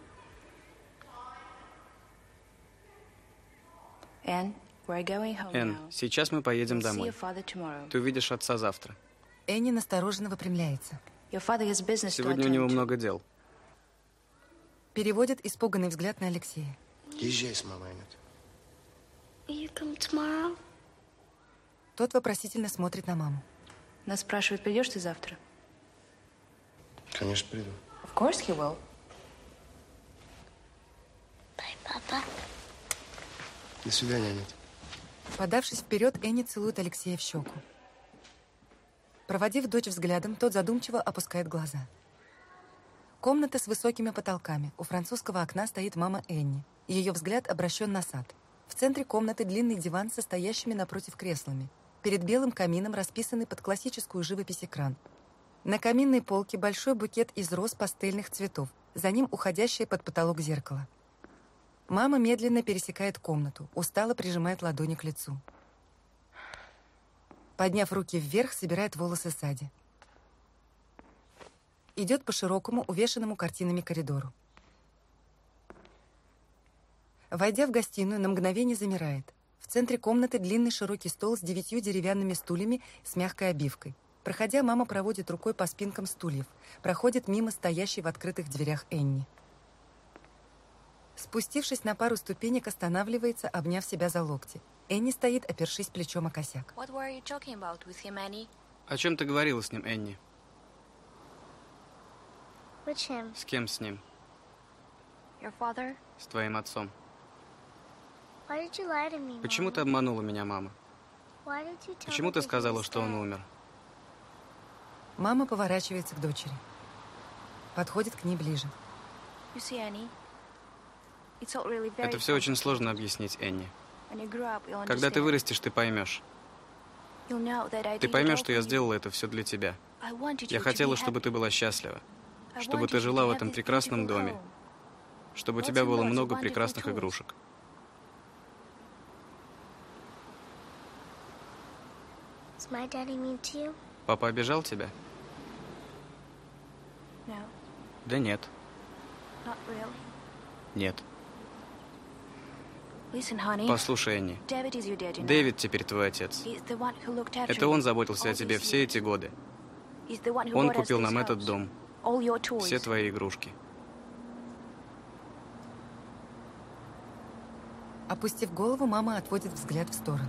Speaker 4: Энн,
Speaker 3: Энн, сейчас мы поедем домой. Ты увидишь отца завтра.
Speaker 1: Энни настороженно выпрямляется.
Speaker 3: Сегодня у него много дел.
Speaker 1: Переводит испуганный взгляд на Алексея.
Speaker 6: Езжай с мамой, Анют.
Speaker 2: Will you come tomorrow?
Speaker 1: Тот вопросительно смотрит на маму.
Speaker 4: Нас спрашивают, придешь ты завтра?
Speaker 6: Конечно, приду.
Speaker 4: Of course he will.
Speaker 2: Bye, папа.
Speaker 6: До свидания, Анют.
Speaker 1: Подавшись вперед, Энни целует Алексея в щеку. Проводив дочь взглядом, тот задумчиво опускает глаза. Комната с высокими потолками. У французского окна стоит мама Энни. Ее взгляд обращен на сад. В центре комнаты длинный диван со стоящими напротив креслами. Перед белым камином расписанный под классическую живопись экран. На каминной полке большой букет из роз пастельных цветов. За ним уходящее под потолок зеркало. Мама медленно пересекает комнату, устало прижимает ладони к лицу. Подняв руки вверх, собирает волосы сзади. Идет по широкому, увешанному картинами коридору. Войдя в гостиную, на мгновение замирает. В центре комнаты длинный широкий стол с девятью деревянными стульями с мягкой обивкой. Проходя, мама проводит рукой по спинкам стульев. Проходит мимо стоящей в открытых дверях Энни. Спустившись на пару ступенек, останавливается, обняв себя за локти. Энни стоит, опершись плечом о косяк.
Speaker 2: Him,
Speaker 3: О чем ты говорила с ним, Энни?
Speaker 2: Which him?
Speaker 3: С кем с ним?
Speaker 2: Your father?
Speaker 3: С твоим отцом.
Speaker 2: Why did you lie to me,
Speaker 3: Почему
Speaker 2: Mom?
Speaker 3: ты обманула меня, мама?
Speaker 2: Why did you tell
Speaker 3: Почему
Speaker 2: me
Speaker 3: ты
Speaker 2: that he
Speaker 3: сказала,
Speaker 2: was
Speaker 3: что он
Speaker 2: dead?
Speaker 3: умер?
Speaker 1: Мама поворачивается к дочери. Подходит к ней ближе.
Speaker 4: You see, Annie, it's all really very
Speaker 3: Это все очень сложно объяснить, Энни.
Speaker 4: When you grow up, you'll
Speaker 3: Когда ты
Speaker 4: understand.
Speaker 3: вырастешь, ты поймешь.
Speaker 4: You'll know that I
Speaker 3: Ты
Speaker 4: did it
Speaker 3: поймешь,
Speaker 4: all
Speaker 3: что
Speaker 4: for
Speaker 3: я
Speaker 4: you.
Speaker 3: сделала это все для тебя.
Speaker 4: I wanted
Speaker 3: Я
Speaker 4: you to
Speaker 3: хотела,
Speaker 4: be
Speaker 3: чтобы
Speaker 4: happy.
Speaker 3: ты была счастлива,
Speaker 4: I
Speaker 3: чтобы
Speaker 4: wanted
Speaker 3: ты
Speaker 4: you
Speaker 3: жила
Speaker 4: to
Speaker 3: в
Speaker 4: have
Speaker 3: этом
Speaker 4: this
Speaker 3: прекрасном
Speaker 4: beautiful
Speaker 3: доме,
Speaker 4: home.
Speaker 3: чтобы у
Speaker 4: Lots
Speaker 3: тебя
Speaker 4: and
Speaker 3: было
Speaker 4: lots of
Speaker 3: много
Speaker 4: wonderful
Speaker 3: прекрасных
Speaker 4: toys.
Speaker 3: игрушек.
Speaker 2: Is my daddy mean to you?
Speaker 3: Папа обижал тебя?
Speaker 4: No,
Speaker 3: Да нет.
Speaker 4: not really.
Speaker 3: Нет.
Speaker 4: Listen, honey.
Speaker 3: Послушай, Энни.
Speaker 4: David is your daddy now.
Speaker 3: Дэвид теперь твой отец.
Speaker 4: He's the one who looked after
Speaker 3: Это он
Speaker 4: you
Speaker 3: заботился
Speaker 4: all
Speaker 3: о тебе
Speaker 4: these
Speaker 3: все
Speaker 4: years.
Speaker 3: эти годы.
Speaker 4: He's the one who
Speaker 3: Он
Speaker 4: bought us
Speaker 3: купил
Speaker 4: this
Speaker 3: нам этот
Speaker 4: house.
Speaker 3: дом,
Speaker 4: All your toys.
Speaker 3: все твои игрушки.
Speaker 1: Опустив голову, мама отводит взгляд в сторону.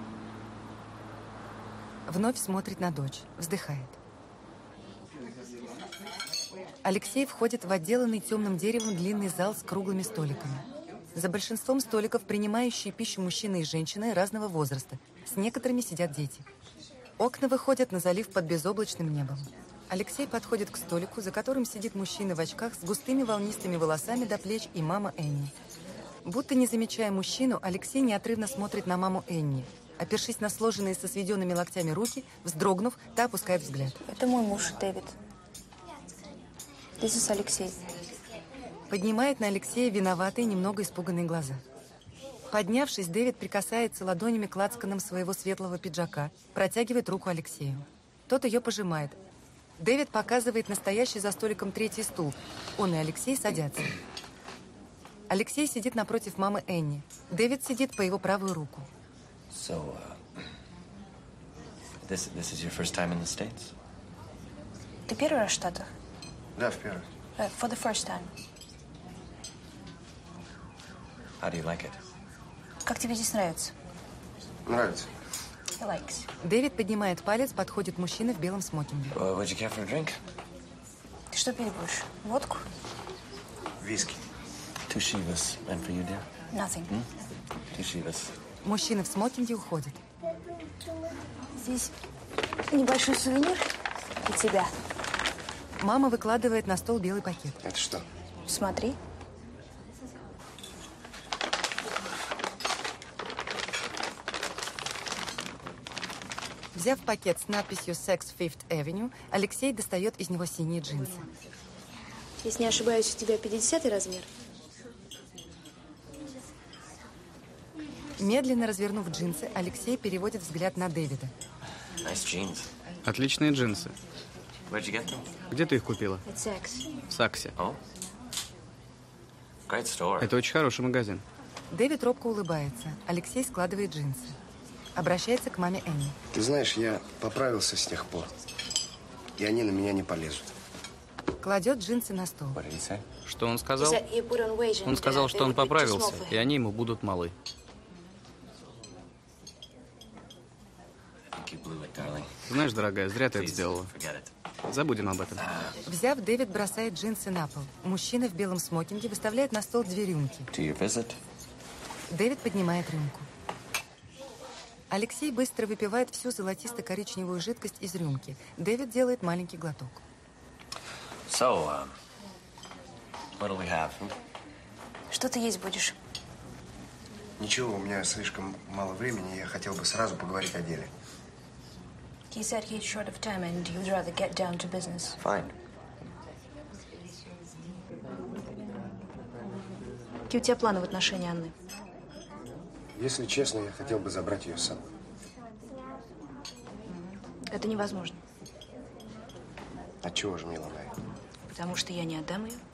Speaker 1: Вновь смотрит на дочь, вздыхает. Алексей входит в отделанный темным деревом длинный зал с круглыми столиками. За большинством столиков принимающие пищу мужчины и женщины разного возраста. С некоторыми сидят дети. Окна выходят на залив под безоблачным небом. Алексей подходит к столику, за которым сидит мужчина в очках с густыми волнистыми волосами до плеч и мама Энни. Будто не замечая мужчину, Алексей неотрывно смотрит на маму Энни. Опершись на сложенные со сведенными локтями руки, вздрогнув, та опускает взгляд.
Speaker 4: Это мой муж, Дэвид. This is Алексей.
Speaker 1: Поднимает на Алексея виноватые, немного испуганные глаза. Поднявшись, Дэвид прикасается ладонями к лацканам своего светлого пиджака, протягивает руку Алексею. Тот ее пожимает. Дэвид показывает настоящий за столиком третий стул. Он и Алексей садятся. Алексей сидит напротив мамы Энни. Дэвид сидит по его правую руку.
Speaker 7: So, uh, this, this is your first time in the States?
Speaker 4: Ты первый раз в Штатах?
Speaker 6: Да, в первый.
Speaker 4: Uh, for the first time.
Speaker 7: How do you like it?
Speaker 4: Как тебе здесь нравится?
Speaker 6: Нравится.
Speaker 4: He likes.
Speaker 1: Дэвид поднимает палец, подходит мужчина в белом смокинге.
Speaker 7: Uh, would you care for a drink?
Speaker 4: Ты что пить будешь? Водку?
Speaker 6: Виски.
Speaker 7: Two Shivas. And for you, dear?
Speaker 4: Nothing.
Speaker 7: Hmm? Two Shivas.
Speaker 1: Мужчина в смокинге уходит.
Speaker 4: Здесь небольшой сувенир для тебя.
Speaker 1: Мама выкладывает на стол белый пакет.
Speaker 6: Это что?
Speaker 4: Смотри.
Speaker 1: Взяв пакет с надписью «Sex Fifth Avenue», Алексей достает из него синие джинсы.
Speaker 4: Если не ошибаюсь, у тебя пятидесятый размер?
Speaker 1: Медленно развернув джинсы, Алексей переводит взгляд на Дэвида.
Speaker 7: Nice jeans.
Speaker 3: Отличные джинсы.
Speaker 7: Where'd you get them?
Speaker 3: Где ты их купила?
Speaker 4: Это секс.
Speaker 3: В Саксе.
Speaker 7: Oh? Great store.
Speaker 3: Это очень хороший магазин.
Speaker 1: Дэвид робко улыбается. Алексей складывает джинсы. Обращается к маме Энни.
Speaker 6: Ты знаешь, я поправился с тех пор. И они на меня не полезут.
Speaker 1: Кладет джинсы на стол.
Speaker 7: What did he say?
Speaker 3: Что он сказал? Он сказал, что он поправился, и они ему будут малы.
Speaker 7: I think you blew it, darling.
Speaker 3: Знаешь, дорогая, зря ты это
Speaker 7: Please,
Speaker 3: сделала.
Speaker 7: forget it.
Speaker 3: Забудем об этом.
Speaker 1: Взяв, Дэвид бросает джинсы на пол. Мужчина в белом смокинге выставляет на стол две рюмки.
Speaker 7: To your visit?
Speaker 1: Дэвид поднимает рюмку. Алексей быстро выпивает всю золотисто-коричневую жидкость из рюмки. Дэвид делает маленький глоток.
Speaker 7: So, um, what do we have? Hmm?
Speaker 4: Что ты есть будешь?
Speaker 6: Ничего, у меня слишком мало времени, я хотел бы сразу поговорить о деле.
Speaker 4: He said he's short of time and you'd rather get down to business.
Speaker 7: Fine.
Speaker 4: Какие у тебя планы в отношении Анны?
Speaker 6: Если честно, я хотел бы забрать ее с собой.
Speaker 4: Это невозможно.
Speaker 6: Отчего же, милая моя?
Speaker 4: Потому что я не отдам ее.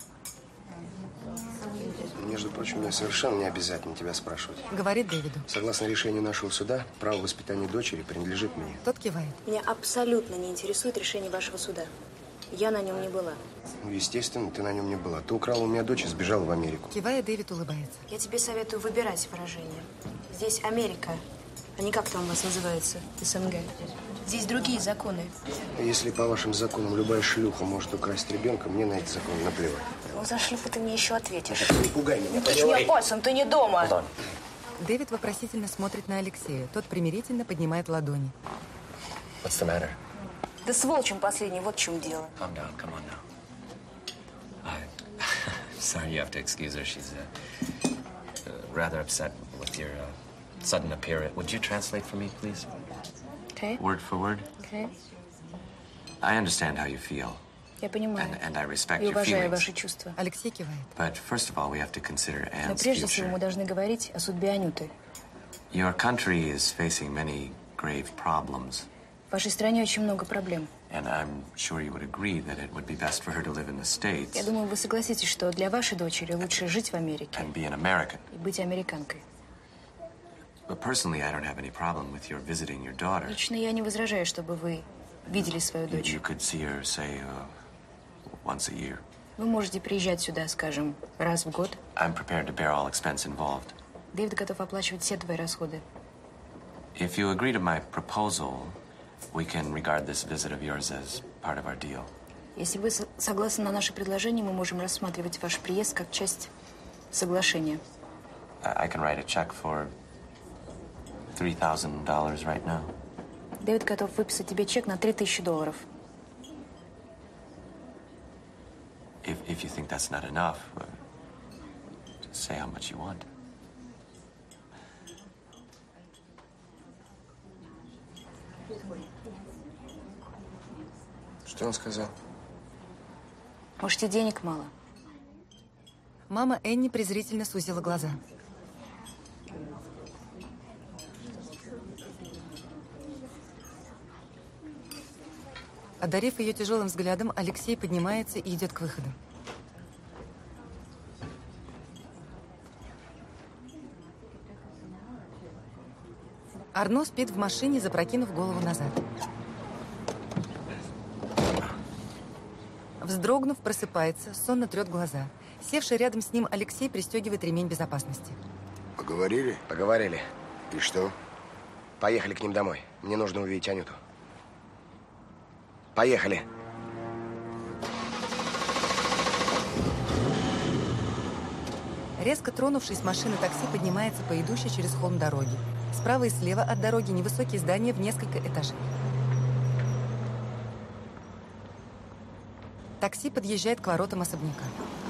Speaker 6: Между прочим, мне совершенно не обязательно тебя спрашивать.
Speaker 1: Говорит Дэвиду.
Speaker 6: Согласно решению нашего суда, право воспитания дочери принадлежит мне.
Speaker 1: Тот кивает.
Speaker 4: Меня абсолютно не интересует решение вашего суда. Я на нем не была.
Speaker 6: Ну, естественно, ты на нем не была. Ты украла у меня дочь и сбежала в Америку.
Speaker 1: Кивая, Дэвид улыбается.
Speaker 4: Я тебе советую выбирать выражение. Здесь Америка, а не как там у вас называется, СНГ. Здесь другие законы.
Speaker 6: Если по вашим законам любая шлюха может украсть ребенка, мне на эти законы наплевать.
Speaker 4: Ну, за шлюху ты мне еще ответишь.
Speaker 6: Не пугай меня,
Speaker 4: Не тычь
Speaker 6: поняла?
Speaker 4: меня пальцем, ты не дома.
Speaker 7: Hold on.
Speaker 1: Дэвид вопросительно смотрит на Алексея. Тот примирительно поднимает ладони.
Speaker 7: What's the matter?
Speaker 4: Да сволочь он последний, вот в чем дело.
Speaker 7: Calm down. Come on now. I'm sorry you have to excuse her. She's uh, uh, rather upset with your uh, sudden appearance. Would you translate for me, please?
Speaker 4: Okay.
Speaker 7: Word for word.
Speaker 4: Okay.
Speaker 7: I understand how you feel,
Speaker 4: Я понимаю.
Speaker 7: and, and I respect
Speaker 4: И
Speaker 7: your
Speaker 4: уважаю
Speaker 7: feelings.
Speaker 4: ваши чувства.
Speaker 1: Алексей кивает.
Speaker 7: But first of all, we have to consider
Speaker 4: Но
Speaker 7: Anne's
Speaker 4: прежде всего мы
Speaker 7: future.
Speaker 4: должны говорить о судьбе Анюты.
Speaker 7: Your country is facing many grave problems,
Speaker 4: В вашей стране очень много проблем.
Speaker 7: and I'm sure you would agree that it would be best for her to live in the States
Speaker 4: Я думаю, вы согласитесь, что для вашей дочери лучше жить в Америке
Speaker 7: and be an American.
Speaker 4: и быть американкой.
Speaker 7: But personally, I don't have any problem with your visiting your daughter.
Speaker 4: Лично я не возражаю, чтобы вы видели свою
Speaker 7: You,
Speaker 4: дочь.
Speaker 7: you could see her, say, uh, once a year.
Speaker 4: Вы можете приезжать сюда, скажем, раз в год.
Speaker 7: I'm prepared to bear all expense involved.
Speaker 4: Дэвид готов оплачивать все твои расходы.
Speaker 7: If you agree to my proposal, we can regard this visit of yours as part of our deal.
Speaker 4: Если вы согласны на наше предложение, мы можем рассматривать ваш приезд как часть соглашения.
Speaker 7: I can write a check for three thousand dollars right now.
Speaker 4: Дэвид готов выписать тебе чек на три тысячи долларов.
Speaker 7: If, if you think that's not enough, uh, just say how much you want.
Speaker 6: Что он сказал?
Speaker 4: Может, тебе денег мало?
Speaker 1: Мама Энни презрительно сузила глаза. Одарив ее тяжелым взглядом, Алексей поднимается и идет к выходу. Арно спит в машине, запрокинув голову назад. Вздрогнув, просыпается, сонно трет глаза. Севший рядом с ним Алексей пристегивает ремень безопасности.
Speaker 5: Поговорили?
Speaker 6: Поговорили.
Speaker 5: И что?
Speaker 6: Поехали к ним домой. Мне нужно увидеть Анюту. Поехали.
Speaker 1: Резко тронувшись с машины, такси поднимается по идущей через холм дороги. Справа и слева от дороги невысокие здания в несколько этажей. Такси подъезжает к воротам особняка.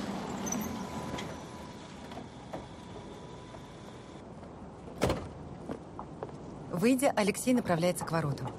Speaker 1: Выйдя, Алексей направляется к воротам.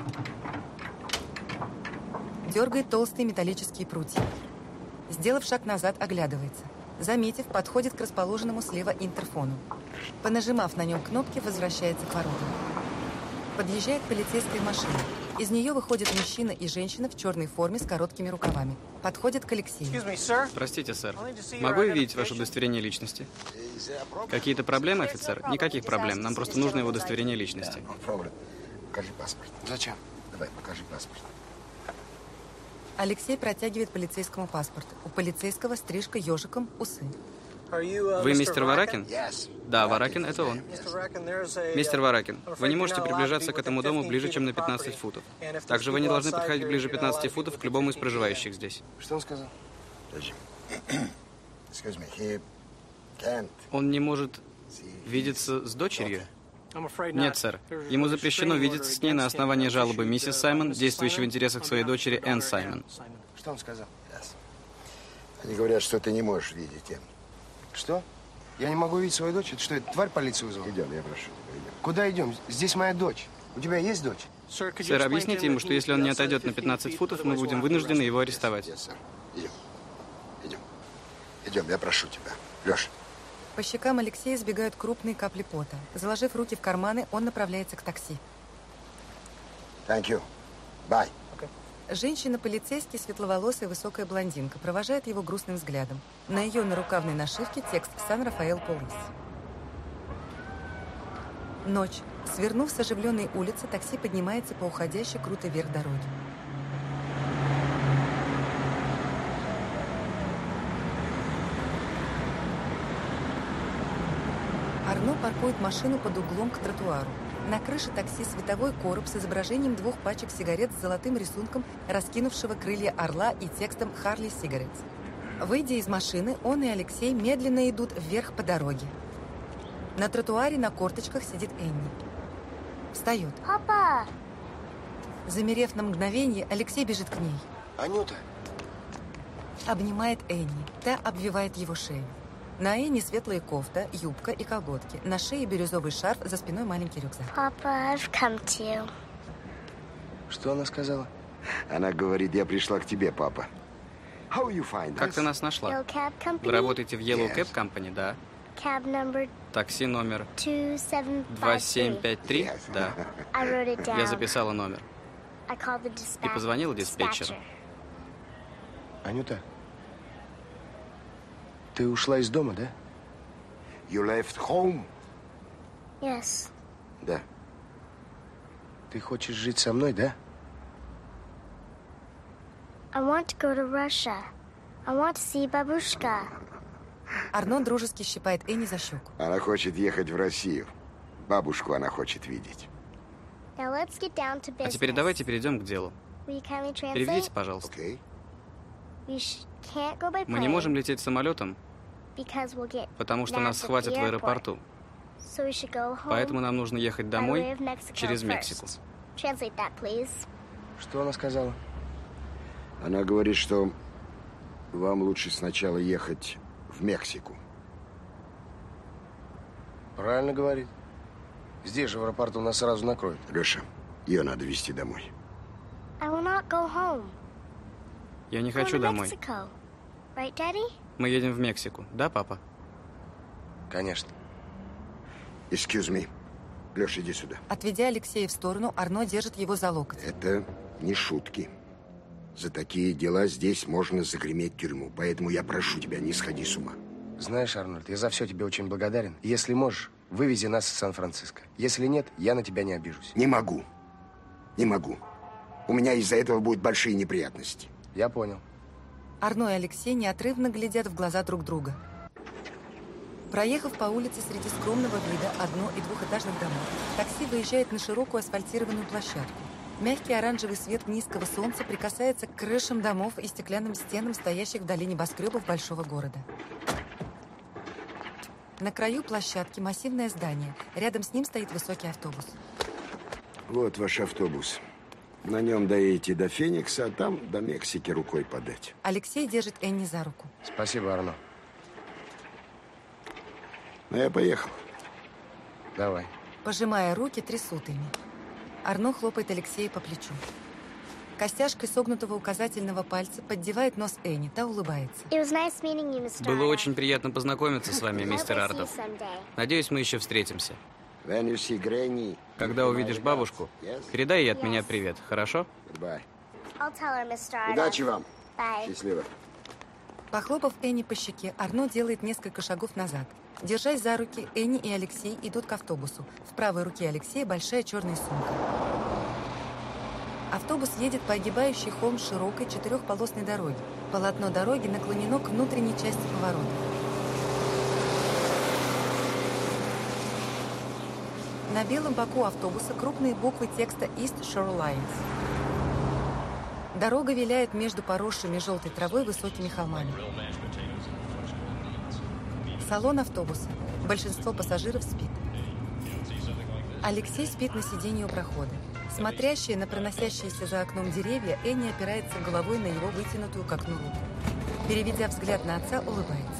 Speaker 1: Дергает толстые металлические прутья. Сделав шаг назад, оглядывается. Заметив, подходит к расположенному слева интерфону. Понажимав на нем кнопки, возвращается к воротам. Подъезжает полицейская машина. Из нее выходят мужчина и женщина в черной форме с короткими рукавами. Подходит к Алексею.
Speaker 3: Простите, сэр. Могу я видеть ваше удостоверение личности? Какие-то проблемы, офицер? Никаких проблем. Нам просто нужно его удостоверение личности.
Speaker 5: Покажи паспорт.
Speaker 6: Зачем?
Speaker 5: Давай, покажи паспорт.
Speaker 1: Алексей протягивает полицейскому паспорт. У полицейского стрижка ежиком, усы.
Speaker 3: Вы мистер Варакин? Да, Варакин – это он. Мистер Варакин, вы не можете приближаться к этому дому ближе, чем на пятнадцать футов. Также вы не должны подходить ближе пятнадцати футов к любому из проживающих здесь.
Speaker 6: Что он сказал?
Speaker 3: Он не может видеться с дочерью? Нет, сэр. Ему запрещено видеться с ней на основании жалобы миссис Саймон, действующей в интересах своей дочери Энн Саймон.
Speaker 6: Что он сказал?
Speaker 5: Они говорят, что ты не можешь видеть Энн.
Speaker 6: Что? Я не могу видеть свою дочь? Это что, это тварь полицию вызвала?
Speaker 5: Идем, я прошу тебя, идем.
Speaker 6: Куда идем? Здесь моя дочь. У тебя есть дочь?
Speaker 3: Сэр, объясните ему, что если он не отойдет на пятнадцать футов, мы будем вынуждены его арестовать.
Speaker 5: Yes, идем. Идем. Идем, я прошу тебя. Леша.
Speaker 1: По щекам Алексея сбегают крупные капли пота. Заложив руки в карманы, он направляется к такси.
Speaker 5: Thank you. Bye.
Speaker 1: Женщина-полицейский, светловолосая высокая блондинка, провожает его грустным взглядом. На ее нарукавной нашивке текст «Сан-Рафаэл Полис». Ночь. Свернув с оживленной улицы, такси поднимается по уходящей круто вверх дороги. Арно паркует машину под углом к тротуару. На крыше такси световой короб с изображением двух пачек сигарет с золотым рисунком, раскинувшего крылья орла и текстом «Харли Сигаретс». Выйдя из машины, он и Алексей медленно идут вверх по дороге. На тротуаре на корточках сидит Энни. Встает.
Speaker 2: Папа!
Speaker 1: Замерев на мгновение, Алексей бежит к ней.
Speaker 6: Анюта!
Speaker 1: Обнимает Энни. Та обвивает его шею. На Энни светлая кофта, юбка и колготки. На шее бирюзовый шарф, за спиной маленький рюкзак.
Speaker 2: Papa, I've come to you.
Speaker 6: Что она сказала?
Speaker 5: Она говорит, я пришла к тебе, папа. How you find us?
Speaker 3: Как ты нас нашла?
Speaker 2: Yellow Cab Company?
Speaker 3: Вы работаете в Yellow
Speaker 5: Yes.
Speaker 3: Cab Company, да?
Speaker 2: Cab number
Speaker 3: Такси номер
Speaker 2: two seven
Speaker 3: два
Speaker 2: five
Speaker 3: семь
Speaker 2: three.
Speaker 3: пять три?
Speaker 5: Yes.
Speaker 3: Да.
Speaker 2: I wrote it down.
Speaker 3: Я записала номер.
Speaker 2: I called the dispatch-
Speaker 3: И позвонила диспетчеру.
Speaker 2: dispatcher.
Speaker 6: Анюта, ты ушла из дома, да?
Speaker 5: You left home?
Speaker 2: Yes.
Speaker 5: Да.
Speaker 6: Ты хочешь жить со мной, да?
Speaker 2: I want to go to Russia. I want to see Babushka.
Speaker 1: Арно дружески щипает Энни за щеку.
Speaker 5: Она хочет ехать в Россию. Бабушку она хочет видеть.
Speaker 2: Now let's get down to
Speaker 3: А теперь
Speaker 2: business.
Speaker 3: давайте перейдем к делу.
Speaker 2: Will you kindly translate?
Speaker 3: Переведите, пожалуйста.
Speaker 5: Окей.
Speaker 2: We sh- can't go by
Speaker 3: Мы не
Speaker 2: plane
Speaker 3: можем лететь самолетом,
Speaker 2: because we'll get
Speaker 3: потому что нас
Speaker 2: nabbed at
Speaker 3: схватят
Speaker 2: the
Speaker 3: в
Speaker 2: airport.
Speaker 3: аэропорту.
Speaker 2: So we should go home
Speaker 3: Поэтому нам нужно ехать
Speaker 2: by way
Speaker 3: домой
Speaker 2: of Mexico
Speaker 3: через Мексику.
Speaker 2: first. Translate that, please.
Speaker 6: Что она сказала?
Speaker 5: Она говорит, что вам лучше сначала ехать в Мексику.
Speaker 6: Правильно говорит. Здесь же в аэропорту нас сразу накроют.
Speaker 5: Леша, ее надо везти домой.
Speaker 2: I will not go home.
Speaker 3: Я не
Speaker 2: Go
Speaker 3: хочу
Speaker 2: to
Speaker 3: домой.
Speaker 2: Mexico. Right, Daddy?
Speaker 3: Мы едем в Мексику. Да, папа?
Speaker 6: Конечно.
Speaker 5: Excuse me. Леша, иди сюда.
Speaker 1: Отведя Алексея в сторону, Арно держит его за локоть.
Speaker 5: Это не шутки. За такие дела здесь можно загреметь в тюрьму. Поэтому я прошу тебя, не сходи с ума.
Speaker 6: Знаешь, Арнольд, я за все тебе очень благодарен. Если можешь, вывези нас из Сан-Франциско. Если нет, я на тебя не обижусь.
Speaker 5: Не могу. Не могу. У меня из-за этого будут большие неприятности.
Speaker 6: Я понял.
Speaker 1: Арно и Алексей неотрывно глядят в глаза друг друга. Проехав по улице среди скромного вида одно- и двухэтажных домов, такси выезжает на широкую асфальтированную площадку. Мягкий оранжевый свет низкого солнца прикасается к крышам домов и стеклянным стенам, стоящих вдали небоскребов большого города. На краю площадки массивное здание. Рядом с ним стоит высокий автобус.
Speaker 5: Вот ваш автобус. На нем доедете до Феникса, а там до Мексики рукой подать.
Speaker 1: Алексей держит Энни за руку.
Speaker 6: Спасибо, Арно.
Speaker 5: Ну, я поехал.
Speaker 6: Давай.
Speaker 1: Пожимая руки, трясут ими. Арно хлопает Алексея по плечу. Костяшкой согнутого указательного пальца поддевает нос Энни, та улыбается.
Speaker 2: It was nice meeting you, Mister
Speaker 3: Было
Speaker 2: Arno.
Speaker 3: очень приятно познакомиться с вами,
Speaker 2: Hope
Speaker 3: мистер
Speaker 2: I see you
Speaker 3: Ардов.
Speaker 2: someday.
Speaker 3: Надеюсь, мы еще встретимся.
Speaker 5: When you see Granny,
Speaker 3: Когда увидишь бабушку,
Speaker 5: Yes?
Speaker 3: передай ей от меня
Speaker 2: Yes.
Speaker 3: привет, хорошо?
Speaker 5: Goodbye.
Speaker 2: I'll tell her, Mister Arno.
Speaker 5: Удачи вам.
Speaker 2: Bye.
Speaker 5: Счастливо.
Speaker 1: Похлопав Энни по щеке, Арно делает несколько шагов назад. Держась за руки, Энни и Алексей идут к автобусу. В правой руке Алексея большая черная сумка. Автобус едет по огибающей холм широкой четырехполосной дороги. Полотно дороги наклонено к внутренней части поворота. На белом боку автобуса крупные буквы текста East Shore Lines. Дорога виляет между поросшими желтой травой высокими холмами. Салон автобуса. Большинство пассажиров спит. Алексей спит на сиденье у прохода. Смотрящая на проносящиеся за окном деревья, Энни опирается головой на его вытянутую к окну руку. Переведя взгляд на отца, улыбается.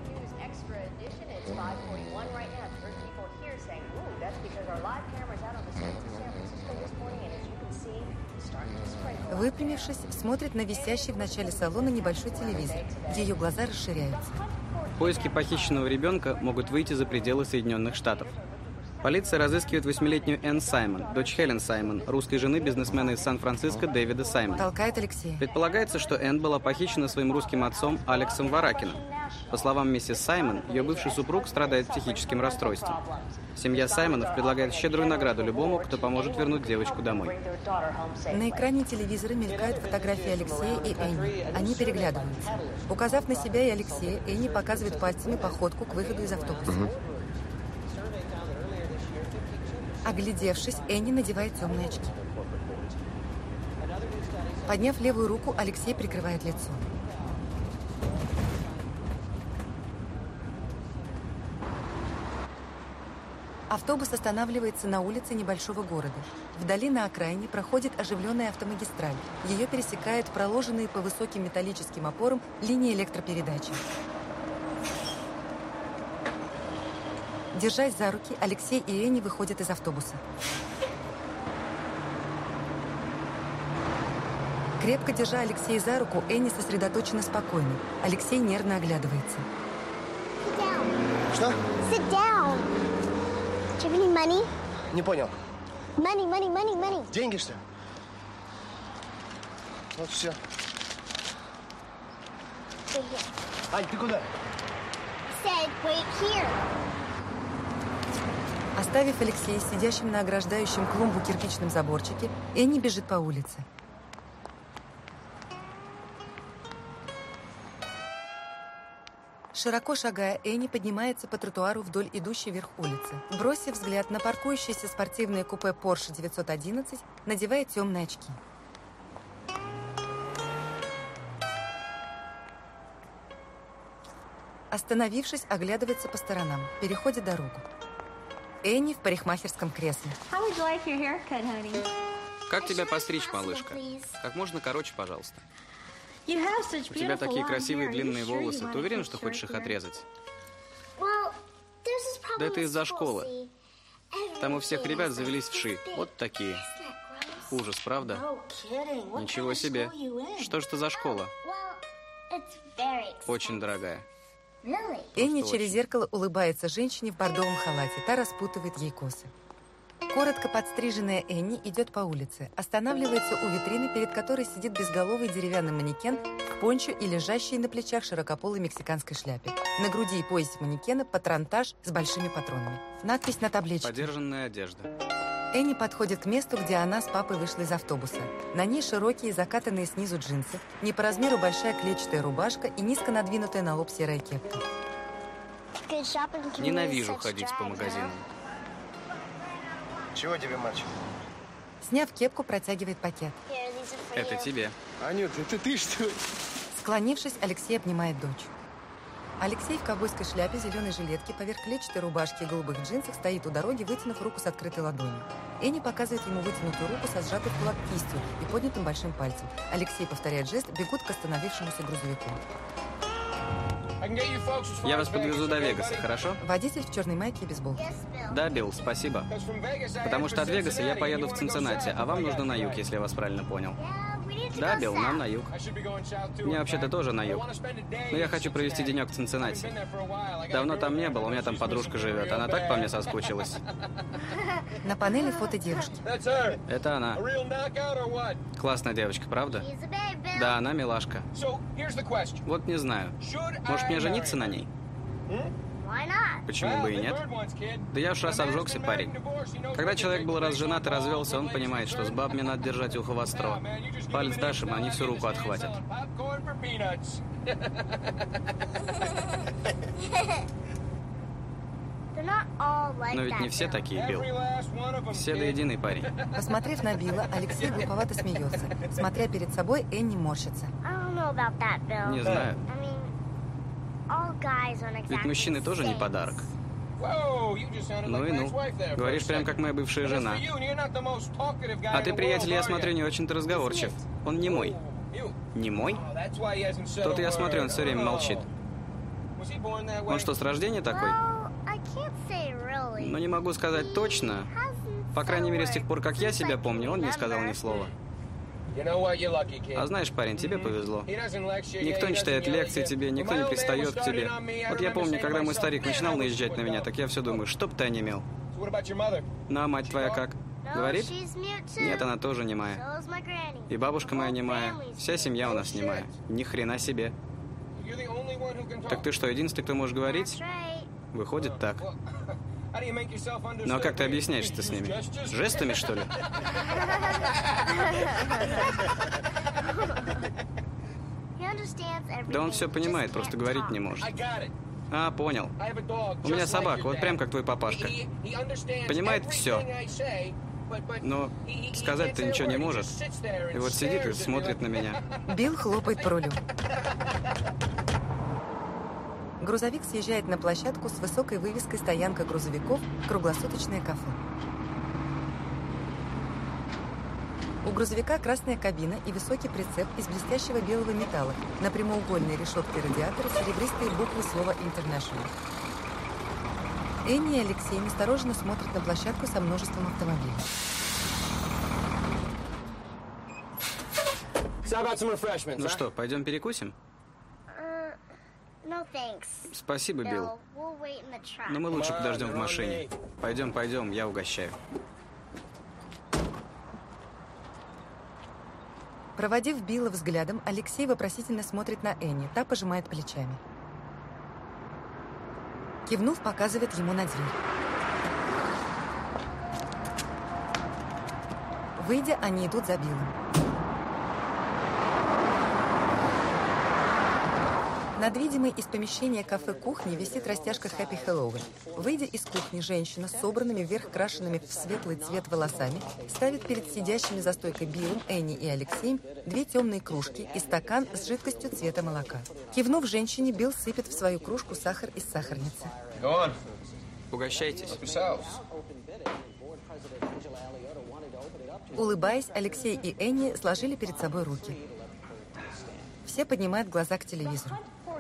Speaker 1: Выпрямившись, смотрит на висящий в начале салона небольшой телевизор, где ее глаза расширяются.
Speaker 3: Поиски похищенного ребенка могут выйти за пределы Соединенных Штатов. Полиция разыскивает восьмилетнюю Энн Саймон, дочь Хелен Саймон, русской жены бизнесмена из Сан-Франциско Дэвида Саймона.
Speaker 1: Толкает Алексея.
Speaker 3: Предполагается, что Энн была похищена своим русским отцом Алексом Варакиным. По словам миссис Саймон, ее бывший супруг страдает психическим расстройством. Семья Саймонов предлагает щедрую награду любому, кто поможет вернуть девочку домой.
Speaker 1: На экране телевизора мелькают фотографии Алексея и Энни. Они переглядываются. Указав на себя и Алексея, Энни показывает пальцами походку к выходу из автобуса. Оглядевшись, Энни надевает темные очки. Подняв левую руку, Алексей прикрывает лицо. Автобус останавливается на улице небольшого города. Вдали на окраине проходит оживленная автомагистраль. Ее пересекают проложенные по высоким металлическим опорам линии электропередачи. Держась за руки, Алексей и Энни выходят из автобуса. Крепко держа Алексея за руку, Энни сосредоточенно спокойна. Алексей нервно оглядывается.
Speaker 2: Sit down.
Speaker 6: Что?
Speaker 2: Sit down. Do you have any money?
Speaker 6: Не понял.
Speaker 2: Money, money, money, money.
Speaker 6: Деньги, что ли? Вот все.
Speaker 2: Wait here.
Speaker 6: Ань, ты куда?
Speaker 2: Said, wait here.
Speaker 1: Оставив Алексея сидящим на ограждающем клумбу кирпичном заборчике, Энни бежит по улице. Широко шагая, Энни поднимается по тротуару вдоль идущей вверх улицы. Бросив взгляд на паркующееся спортивное купе Porsche девятьсот одиннадцать, надевает темные очки. Остановившись, оглядывается по сторонам, переходит дорогу. Энни в парикмахерском кресле.
Speaker 3: Как тебя постричь, малышка? Как можно короче, пожалуйста. У тебя такие красивые длинные волосы. Ты уверен, что хочешь их отрезать? Да это из-за школы. Там у всех ребят завелись вши. Вот такие. Ужас, правда? Ничего себе. Что же это за школа? Очень дорогая.
Speaker 1: Энни через зеркало улыбается женщине в бордовом халате. Та распутывает ей косы. Коротко подстриженная Энни идет по улице, останавливается у витрины, перед которой сидит безголовый деревянный манекен в пончо и лежащий на плечах широкополой мексиканской шляпе. На груди и поясе манекена патронтаж с большими патронами. Надпись на табличке.
Speaker 3: Подержанная одежда.
Speaker 1: Энни подходит к месту, где она с папой вышла из автобуса. На ней широкие, закатанные снизу джинсы, не по размеру большая клетчатая рубашка и низко надвинутая на лоб серая кепка.
Speaker 3: Ненавижу ходить по магазинам.
Speaker 6: Чего тебе, мальчик?
Speaker 1: Сняв кепку, протягивает пакет.
Speaker 3: Это тебе.
Speaker 6: Анют, это ты, что ли?
Speaker 1: Склонившись, Алексей обнимает дочь. Алексей в ковбойской шляпе, зеленой жилетке, поверх клетчатой рубашки и голубых джинсах стоит у дороги, вытянув руку с открытой ладонью. Энни показывает ему вытянутую руку со сжатой в кулак кистью и поднятым большим пальцем. Алексей повторяет жест, бегут к остановившемуся грузовику.
Speaker 3: Я вас подвезу до Вегаса, хорошо?
Speaker 1: Водитель в черной майке и бейсболке.
Speaker 3: Да, Билл, спасибо. Потому что от Вегаса я поеду в Цинциннати, а вам нужно на юг, если я вас правильно понял. Да, Билл, нам на юг. Мне вообще-то тоже на юг. Но я хочу провести денек в Цинциннати. Давно там не был, у меня там подружка живет. Она так по мне соскучилась.
Speaker 1: На панели фото девушки.
Speaker 3: Это она. Классная девочка, правда? Да, она милашка. Вот не знаю. Может, мне жениться на ней? Почему бы и нет? Да я уж раз обжегся, парень. Когда человек был раз женат и развелся, он понимает, что с бабами надо держать ухо востро. Палец дашь им, они всю руку отхватят. Но ведь не все такие, Билл. Все до единой, парень.
Speaker 1: Посмотрев на Билла, Алексей глуповато смеется. Смотря перед собой, Энни морщится.
Speaker 3: Не знаю. Ведь мужчины тоже не подарок. Ну и ну. Говоришь прям как моя бывшая жена. А ты, приятель, я смотрю, не очень-то разговорчив. Он не мой. Не мой? Тот я смотрю, он все время молчит. Он что, с рождения такой? Ну, не могу сказать точно. По крайней мере, с тех пор, как я себя помню, он не сказал ни слова. А знаешь, парень, тебе повезло. Никто не читает лекции тебе, никто не пристает к тебе. Вот я помню, когда мой старик начинал наезжать на меня, так я все думаю, чтоб ты онемел. Ну, а мать твоя как? Говорит? Нет, она тоже немая. И бабушка моя немая. Вся семья у нас немая. Ни хрена себе. Так ты что, единственный, кто может говорить? Выходит так. Ну а как ты объясняешься с ними? Жестами, что ли? Да он все понимает, просто говорить не может. А, понял. У меня собака, вот прям как твой папашка. Понимает все. Но сказать-то ничего не может. И вот сидит и смотрит на меня.
Speaker 1: Билл хлопает по рулю. Грузовик съезжает на площадку с высокой вывеской «Стоянка грузовиков. Круглосуточное кафе». У грузовика красная кабина и высокий прицеп из блестящего белого металла. На прямоугольной решетке радиатора серебристые буквы слова «International». Энни и Алексей настороженно смотрят на площадку со множеством автомобилей.
Speaker 3: Ну что, пойдем перекусим? Спасибо, Билл. Но мы лучше подождем в машине. Пойдем, пойдем, я угощаю.
Speaker 1: Проводив Билла взглядом, Алексей вопросительно смотрит на Энни. Та пожимает плечами. Кивнув, показывает ему на дверь. Выйдя, они идут за Биллом. Над видимой из помещения кафе кухни висит растяжка Happy Halloween. Выйдя из кухни, женщина с собранными вверх крашенными в светлый цвет волосами ставит перед сидящими за стойкой Биллом, Энни и Алексеем две темные кружки и стакан с жидкостью цвета молока. Кивнув женщине, Билл сыпет в свою кружку сахар из сахарницы.
Speaker 3: Угощайтесь.
Speaker 1: Улыбаясь, Алексей и Энни сложили перед собой руки. Все поднимают глаза к телевизору.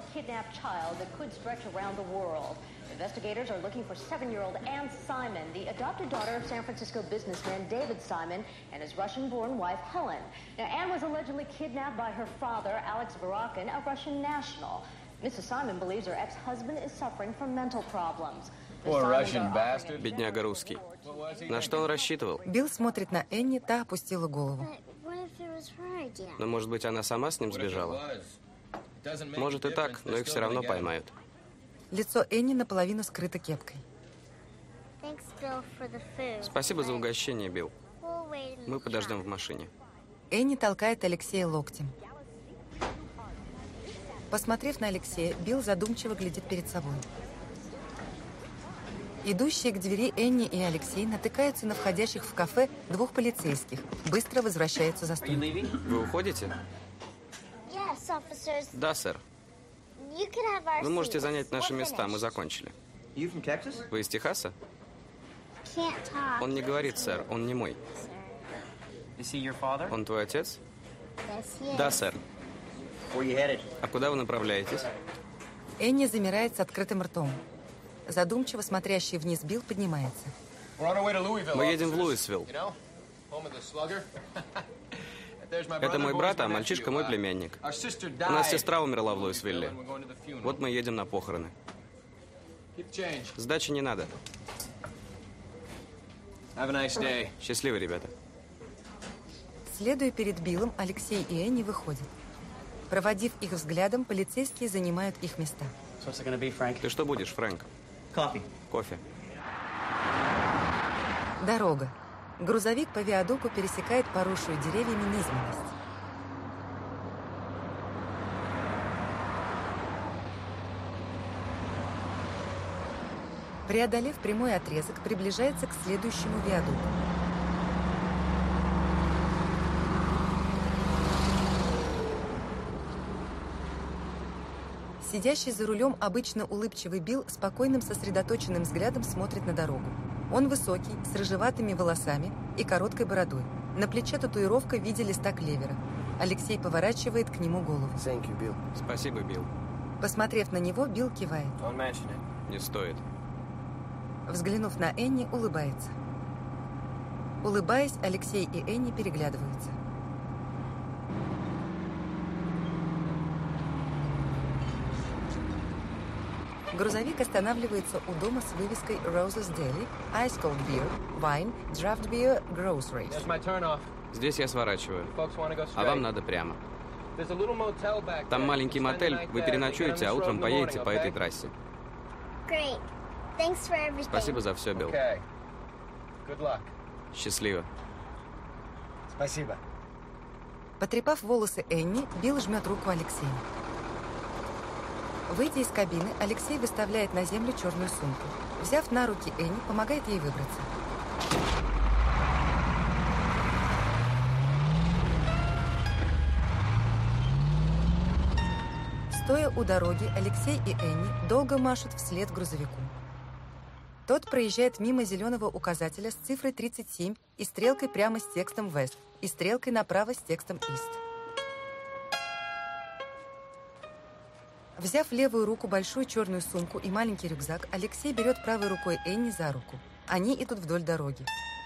Speaker 8: Investigators are looking for seven-year-old Anne Simon, the adopted daughter of San Francisco businessman David Simon and his Russian-born wife Helen. Now, Anne was allegedly kidnapped by her father, Alex Varakin, a Russian national. Missus Simon believes her ex-husband is suffering from mental problems.
Speaker 3: Бедняга русский. На что он рассчитывал?
Speaker 1: Билл смотрит на Энни, та опустила голову.
Speaker 3: Но, может быть, она сама с ним сбежала? Может и так, но их все равно поймают.
Speaker 1: Лицо Энни наполовину скрыто кепкой.
Speaker 3: Спасибо за угощение, Билл. Мы подождем в машине.
Speaker 1: Энни толкает Алексея локтем. Посмотрев на Алексея, Билл задумчиво глядит перед собой. Идущие к двери Энни и Алексей натыкаются на входящих в кафе двух полицейских. Быстро возвращаются за стойку.
Speaker 3: Вы уходите? Да, сэр. Вы можете занять наши места, мы закончили. Вы из Техаса? Он не говорит, сэр, он не мой. Он твой отец? Да, сэр. А куда вы направляетесь?
Speaker 1: Энни замирает с открытым ртом. Задумчиво смотрящий вниз Билл поднимается.
Speaker 3: Мы едем в Луисвилл. Это мой брат, а мальчишка мой племянник. У нас сестра умерла в Луисвилле. Вот мы едем на похороны. Сдачи не надо. Счастливо, ребята.
Speaker 1: Следуя перед Биллом, Алексей и Энни выходят. Проводив их взглядом, полицейские занимают их места.
Speaker 3: Ты что будешь, Фрэнк? Кофе.
Speaker 1: Дорога. Грузовик по виадуку пересекает поросшую деревьями низменность. Преодолев прямой отрезок, приближается к следующему виадуку. Сидящий за рулем обычно улыбчивый Билл спокойным сосредоточенным взглядом смотрит на дорогу. Он высокий, с рыжеватыми волосами и короткой бородой. На плече татуировка в виде листа клевера. Алексей поворачивает к нему голову.
Speaker 6: Thank you, Bill.
Speaker 3: Спасибо, Билл.
Speaker 1: Посмотрев на него, Билл кивает.
Speaker 3: Не стоит.
Speaker 1: Взглянув на Энни, улыбается. Улыбаясь, Алексей и Энни переглядываются. Грузовик останавливается у дома с вывеской Rose's Deli, Ice Cold Beer, Wine, Draft Beer, Groceries.
Speaker 3: Здесь я сворачиваю, а вам надо прямо. Там маленький мотель, вы переночуете, а утром поедете по этой трассе. Спасибо за все, Билл. Счастливо.
Speaker 6: Спасибо.
Speaker 1: Потрепав волосы Энни, Билл жмет руку Алексею. Выйдя из кабины, Алексей выставляет на землю черную сумку. Взяв на руки Энни, помогает ей выбраться. Стоя у дороги, Алексей и Энни долго машут вслед грузовику. Тот проезжает мимо зеленого указателя с цифрой тридцать семь и стрелкой прямо с текстом West и стрелкой направо с текстом East. Взяв в левую руку большую черную сумку и маленький рюкзак, Алексей берет правой рукой Энни за руку. Они идут вдоль дороги.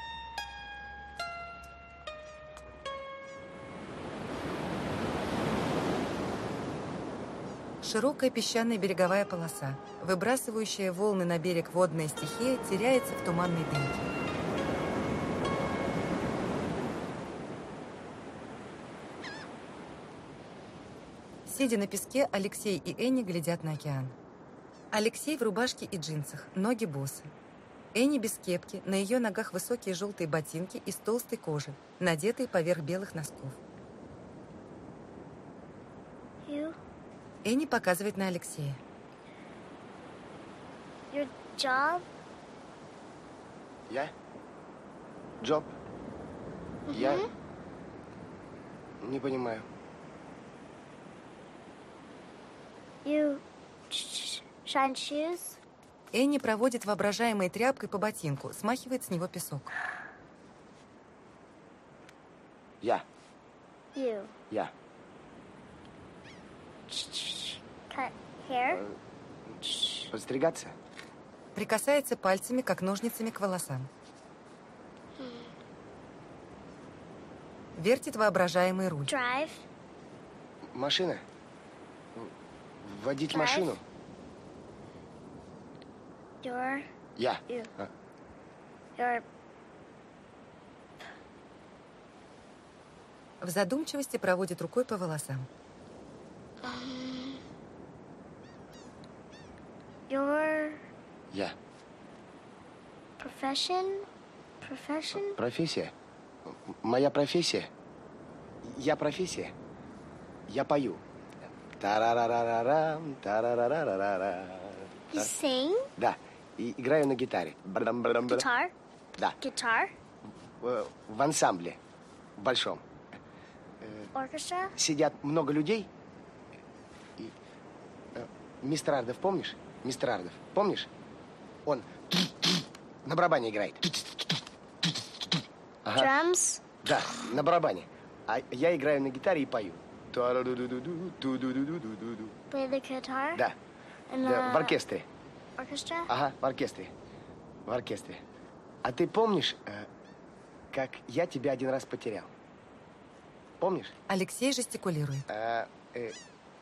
Speaker 1: Широкая песчаная береговая полоса, выбрасывающая волны на берег водная стихия, теряется в туманной дымке. Сидя на песке, Алексей и Энни глядят на океан. Алексей в рубашке и джинсах, ноги босы. Энни без кепки, на ее ногах высокие желтые ботинки из толстой кожи, надетые поверх белых носков.
Speaker 2: You?
Speaker 1: Энни показывает на Алексея.
Speaker 2: Your job?
Speaker 6: Я? Джоб? Я? Не понимаю.
Speaker 2: You sh- shine shoes?
Speaker 1: Энни проводит воображаемой тряпкой по ботинку, смахивает с него песок.
Speaker 6: Я.
Speaker 2: You
Speaker 6: Я.
Speaker 2: cut hair?
Speaker 6: Подстригаться?
Speaker 1: Прикасается пальцами, как ножницами, к волосам. Вертит воображаемый руль.
Speaker 2: Drive?
Speaker 6: Машина? Водить
Speaker 2: Drive.
Speaker 6: машину?
Speaker 2: Your
Speaker 6: Я.
Speaker 2: You.
Speaker 6: А,
Speaker 2: your
Speaker 1: В задумчивости проводит рукой по волосам.
Speaker 2: your
Speaker 6: Я.
Speaker 2: profession? Profession?
Speaker 6: Профессия? М- Моя профессия? Я профессия? Я пою. Тарарарарарам, тарарарарара.
Speaker 2: You sing?
Speaker 6: Да. И играю на гитаре. Брам-брам-брам.
Speaker 2: Guitar?
Speaker 6: Да.
Speaker 2: Guitar?
Speaker 6: В, в ансамбле. В большом.
Speaker 2: Orchestra?
Speaker 6: Сидят много людей. И, э, мистер Ардов, помнишь? Мистер Ардов, помнишь? Он на барабане играет. Ага.
Speaker 2: Drums?
Speaker 6: Да, на барабане. А я играю на гитаре и пою. Ту-ду-ду-ду-ду-ду-ду-ду-ду.
Speaker 2: Play the guitar?
Speaker 6: Да.
Speaker 2: And
Speaker 6: Да,
Speaker 2: the
Speaker 6: в оркестре.
Speaker 2: orchestra?
Speaker 6: Ага, в оркестре. В оркестре. А ты помнишь, э, как я тебя один раз потерял? Помнишь?
Speaker 1: Алексей жестикулирует.
Speaker 6: Э, э,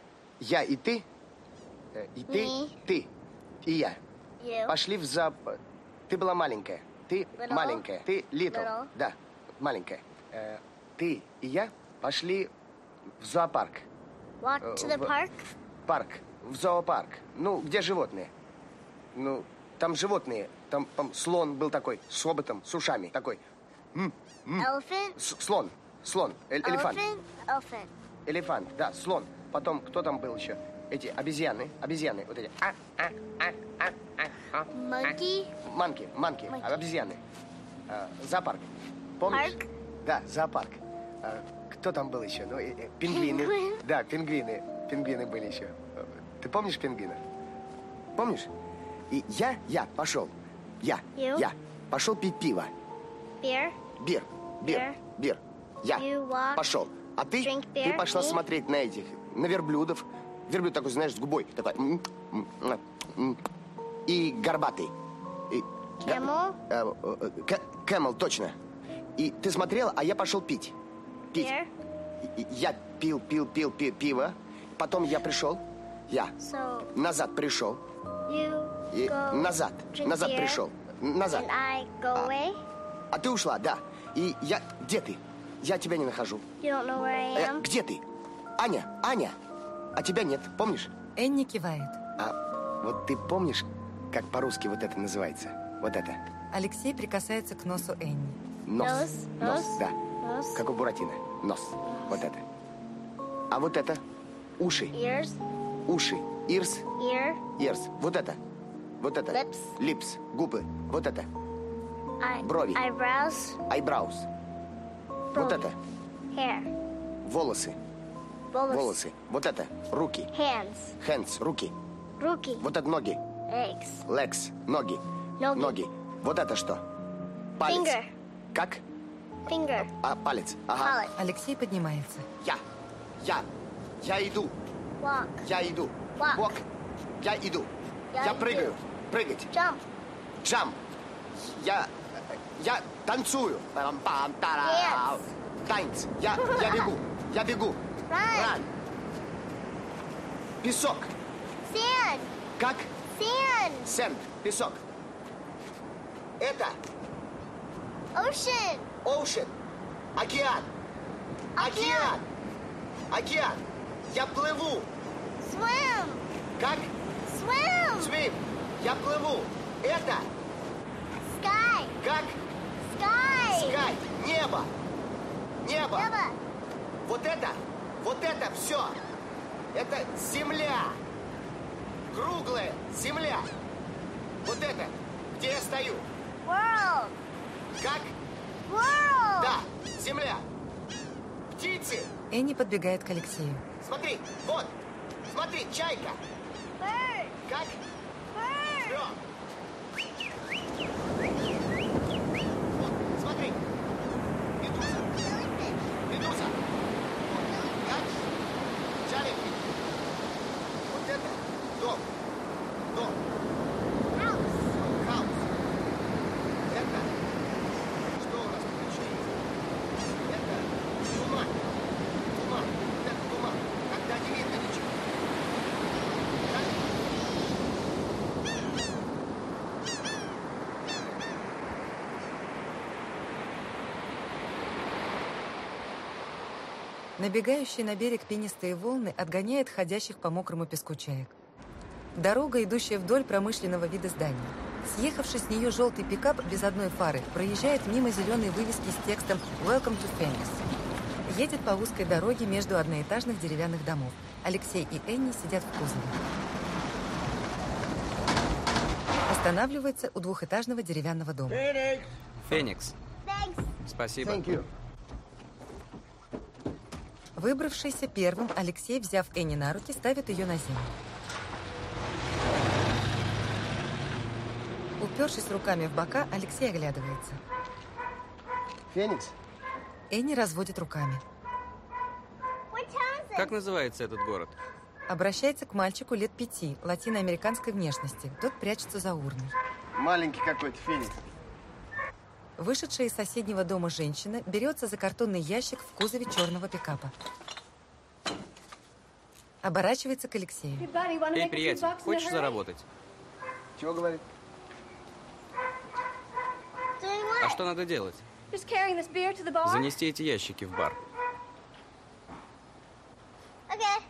Speaker 6: я и ты, э, и ты,
Speaker 2: Me.
Speaker 6: ты, и я.
Speaker 2: You?
Speaker 6: Пошли в зап... Ты была маленькая. Ты
Speaker 2: Little.
Speaker 6: маленькая. Ты little.
Speaker 2: Little.
Speaker 6: Да, маленькая. Э, ты и я пошли в зоопарк.
Speaker 2: Walk
Speaker 6: Uh,
Speaker 2: to the
Speaker 6: w-
Speaker 2: park?
Speaker 6: Парк. В зоопарк. Ну, где животные? Ну, там животные. Там, там слон был такой, с хоботом, с ушами. Такой.
Speaker 2: Elephant?
Speaker 6: С- слон. Слон. Э- элефант.
Speaker 2: Elephant? Elephant.
Speaker 6: Элефант, да, слон. Потом, кто там был еще? Эти обезьяны. Обезьяны. Вот эти. А, а, а, а, а, а.
Speaker 2: Monkey?
Speaker 6: Манки, манки,
Speaker 2: Манки.
Speaker 6: обезьяны. А, зоопарк. Помнишь?
Speaker 2: Парк?
Speaker 6: Да, зоопарк. А, кто там был еще? Ну, э, э, пингвины.
Speaker 2: Пингвин.
Speaker 6: Да, пингвины. Пингвины были еще. Ты помнишь пингвинов? Помнишь? И я, я пошел. Я,
Speaker 2: You?
Speaker 6: я пошел пить пиво.
Speaker 2: Beer?
Speaker 6: Бир, бир,
Speaker 2: Beer.
Speaker 6: бир. Я
Speaker 2: You walk,
Speaker 6: пошел. А ты,
Speaker 2: drink
Speaker 6: ты
Speaker 2: beer,
Speaker 6: пошла
Speaker 2: me?
Speaker 6: смотреть на этих, на верблюдов. Верблюд такой, знаешь, с губой. Такой. м, м, м, м. И горбатый. И,
Speaker 2: Camel?
Speaker 6: Э, э, э, Кэмел, точно. И ты смотрела, а я пошел пить. Пить.
Speaker 2: Beer?
Speaker 6: И- и Я пил, пил, пил, пил пиво. Потом я пришел. Я
Speaker 2: So
Speaker 6: назад пришел.
Speaker 2: you
Speaker 6: И
Speaker 2: go
Speaker 6: назад.
Speaker 2: drink
Speaker 6: Назад
Speaker 2: beer,
Speaker 6: пришел. Назад.
Speaker 2: And I go away?
Speaker 6: А ты ушла, да. И я... Где ты? Я тебя не нахожу.
Speaker 2: You don't know where I
Speaker 6: Э,
Speaker 2: am?
Speaker 6: где ты? Аня, Аня. А тебя нет, помнишь?
Speaker 1: Энни кивает.
Speaker 6: А вот ты помнишь, как по-русски вот это называется? Вот это.
Speaker 1: Алексей прикасается к носу Энни.
Speaker 6: Нос.
Speaker 2: Нос,
Speaker 6: Нос,
Speaker 2: нос,
Speaker 6: да.
Speaker 2: nose.
Speaker 6: Как у Буратино. Нос. Вот это. А вот это? Уши.
Speaker 2: Ears?
Speaker 6: Уши. Ears.
Speaker 2: Ear?
Speaker 6: Ears. Вот это. Вот это.
Speaker 2: Lips.
Speaker 6: Lips. Губы. Вот это.
Speaker 2: Eye-
Speaker 6: Брови.
Speaker 2: Eyebrows?
Speaker 6: Eyebrows. Вот
Speaker 2: Брови.
Speaker 6: это.
Speaker 2: Hair?
Speaker 6: Волосы.
Speaker 2: Волосы?
Speaker 6: Волосы. Вот это. Руки.
Speaker 2: Hands?
Speaker 6: Hands. Руки.
Speaker 2: Руки?
Speaker 6: Вот это ноги.
Speaker 2: Legs?
Speaker 6: Legs. Ноги.
Speaker 2: Ноги.
Speaker 6: Ноги. Вот это что? Палец.
Speaker 2: Finger.
Speaker 6: Как?
Speaker 2: Finger?
Speaker 6: А, палец. Ага.
Speaker 2: Palette?
Speaker 1: Алексей поднимается.
Speaker 6: Я. Я. Я иду.
Speaker 2: Walk?
Speaker 6: Я иду.
Speaker 2: Walk.
Speaker 6: Walk. Я иду.
Speaker 2: Я
Speaker 6: Я
Speaker 2: иду.
Speaker 6: прыгаю. Прыгать.
Speaker 2: Jump?
Speaker 6: Jump. Я... Я танцую. Пам-пам-тарау. Танец. Я, я бегу. Я бегу.
Speaker 2: Run?
Speaker 6: Run. Песок.
Speaker 2: Sand?
Speaker 6: Как?
Speaker 2: Sand?
Speaker 6: Sand. Песок. Это
Speaker 2: Ocean?
Speaker 6: ocean. Океан. Океан. Океан. Я плыву.
Speaker 2: Swim?
Speaker 6: Как?
Speaker 2: Swim?
Speaker 6: Swim. Я плыву. Это
Speaker 2: Sky?
Speaker 6: как?
Speaker 2: Sky?
Speaker 6: Sky. Небо. Небо.
Speaker 2: Небо?
Speaker 6: Вот это, вот это все. Это земля. Круглая земля. Вот это, где я стою.
Speaker 2: World.
Speaker 6: Как?
Speaker 2: World.
Speaker 6: Да, земля. Птицы.
Speaker 1: Энни подбегает к Алексею.
Speaker 6: Смотри, вот. Смотри, чайка.
Speaker 2: Bird.
Speaker 6: Как?
Speaker 2: Bird.
Speaker 6: Все. Вот, смотри. Медуза. Медуза. Как? Чайки. Вот это дом. Дом.
Speaker 2: House.
Speaker 6: Хаус. Это. Что у нас тут еще есть? Это туман. Туман. Вот это туман. Когда не видно ничего. Как?
Speaker 1: Набегающие на берег пенистые волны отгоняют ходящих по мокрому песку чаек. Дорога, идущая вдоль промышленного вида здания. Съехавший с нее желтый пикап без одной фары проезжает мимо зеленой вывески с текстом «Welcome to Phoenix». Едет по узкой дороге между одноэтажных деревянных домов. Алексей и Энни сидят в кузове. Останавливается у двухэтажного деревянного дома.
Speaker 3: Феникс.
Speaker 2: Thanks.
Speaker 3: Спасибо.
Speaker 6: Thank you.
Speaker 1: Выбравшийся первым, Алексей, взяв Энни на руки, ставит ее на землю. Упершись руками в бока, Алексей оглядывается.
Speaker 6: Феникс.
Speaker 1: Энни разводит руками.
Speaker 2: What town is
Speaker 3: Как
Speaker 2: it?
Speaker 3: называется этот город?
Speaker 1: Обращается к мальчику лет пяти, латиноамериканской внешности. Тот прячется за урной.
Speaker 6: Маленький какой-то феникс.
Speaker 1: Вышедшая из соседнего дома женщина берется за картонный ящик в кузове черного пикапа. Оборачивается к Алексею.
Speaker 3: Эй, приятель, хочешь заработать?
Speaker 6: Чего говорит?
Speaker 2: Doing
Speaker 3: А
Speaker 2: what?
Speaker 3: что надо делать?
Speaker 8: Just carrying this beer to the bar?
Speaker 3: Занести эти ящики в бар.
Speaker 2: Okay.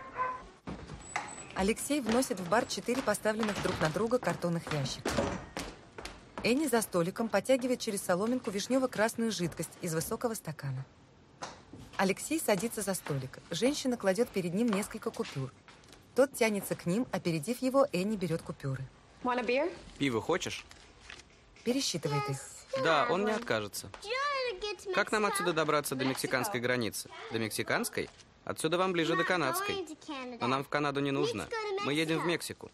Speaker 1: Алексей вносит в бар четыре поставленных друг на друга картонных ящика. Энни за столиком потягивает через соломинку вишнево-красную жидкость из высокого стакана. Алексей садится за столик. Женщина кладет перед ним несколько купюр. Тот тянется к ним, опередив его, Энни берет купюры.
Speaker 8: Want a beer?
Speaker 3: Пиво хочешь?
Speaker 1: Пересчитывает их.
Speaker 3: Да, он не откажется.
Speaker 2: Do you know how to get to
Speaker 3: Как нам
Speaker 2: Mexico?
Speaker 3: отсюда добраться до мексиканской границы? До мексиканской? Отсюда вам ближе до канадской. Но нам в Канаду не нужно. Мы едем в Мексику.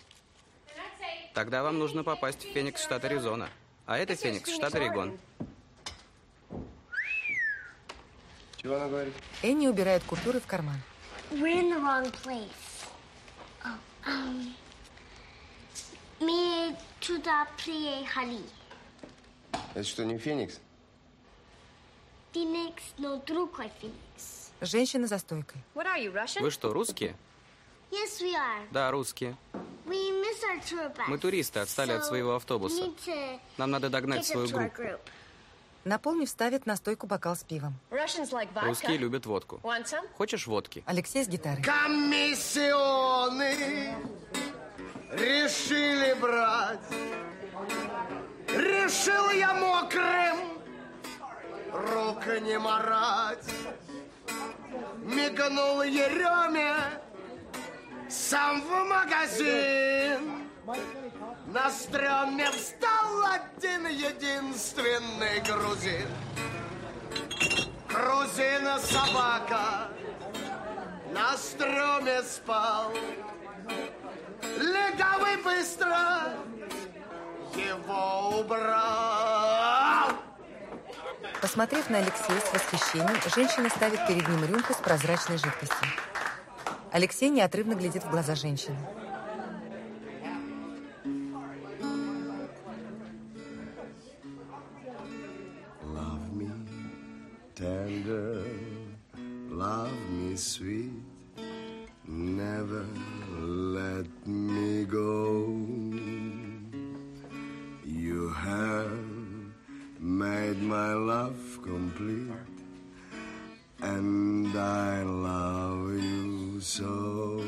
Speaker 3: Тогда вам нужно попасть в Феникс, штат Аризона. А это Феникс, штат Орегон.
Speaker 6: Чего она говорит?
Speaker 1: Энни убирает купюры в карман.
Speaker 2: We're in the wrong place. Oh, um... Me туда приехали.
Speaker 6: Это что, не Феникс?
Speaker 2: Феникс, но другой Феникс.
Speaker 1: Женщина за стойкой.
Speaker 8: What are you, Russian?
Speaker 3: Вы что, русские?
Speaker 2: Yes, we are.
Speaker 3: Да, русские.
Speaker 2: We missed our tour bus.
Speaker 3: Мы туристы, отстали от своего автобуса.
Speaker 2: We need to
Speaker 3: Нам надо догнать
Speaker 2: catch
Speaker 3: свою
Speaker 2: up to our
Speaker 3: группу.
Speaker 2: group.
Speaker 1: Наполнив, ставит на стойку бокал с пивом.
Speaker 8: Russians like vodka.
Speaker 3: Русские любят водку.
Speaker 8: Want some?
Speaker 3: Хочешь водки?
Speaker 1: Алексей с гитарой.
Speaker 6: Комиссионы решили брать. Решил я мокрым рук не марать. Мигнул Ереме сам в магазин. На стреме встал один единственный грузин. Грузина собака на стреме спал. Легавый быстро его убрал.
Speaker 1: Посмотрев на Алексея с восхищением, женщина ставит перед ним рюмку с прозрачной жидкостью. Алексей неотрывно глядит в глаза женщины.
Speaker 6: Love me tender, love me sweet, never let me go. You have made my love complete, and I love you so.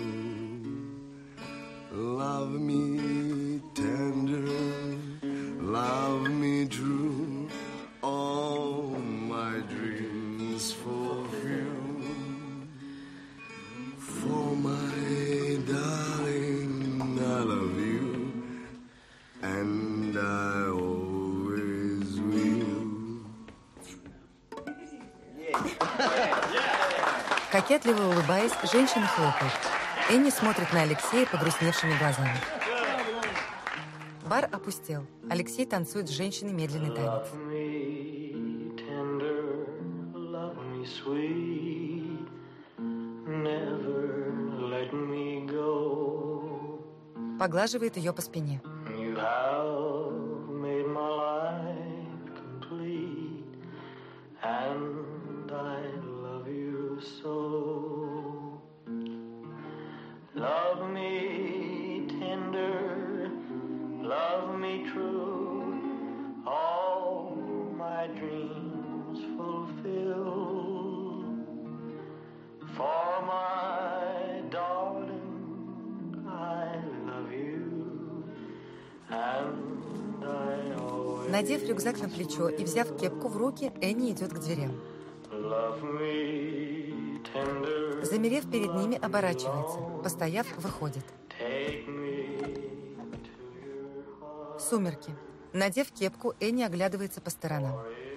Speaker 6: Love me tender, love me true, all my dreams fulfill. For
Speaker 1: Кокетливо улыбаясь, женщина хлопает. Энни смотрит на Алексея погрустневшими глазами. Бар опустел. Алексей танцует с женщиной медленный танец. Поглаживает ее по спине.
Speaker 9: Love me tender, love me true, all my dreams fulfill. For my darling, I love you, and I always...
Speaker 1: Надев рюкзак на плечо и взяв кепку в руки, Энни идет к дверям.
Speaker 9: Love me tender.
Speaker 1: Замерев перед ними, оборачивается. Постояв, выходит. Сумерки. Надев кепку, Энни оглядывается по сторонам.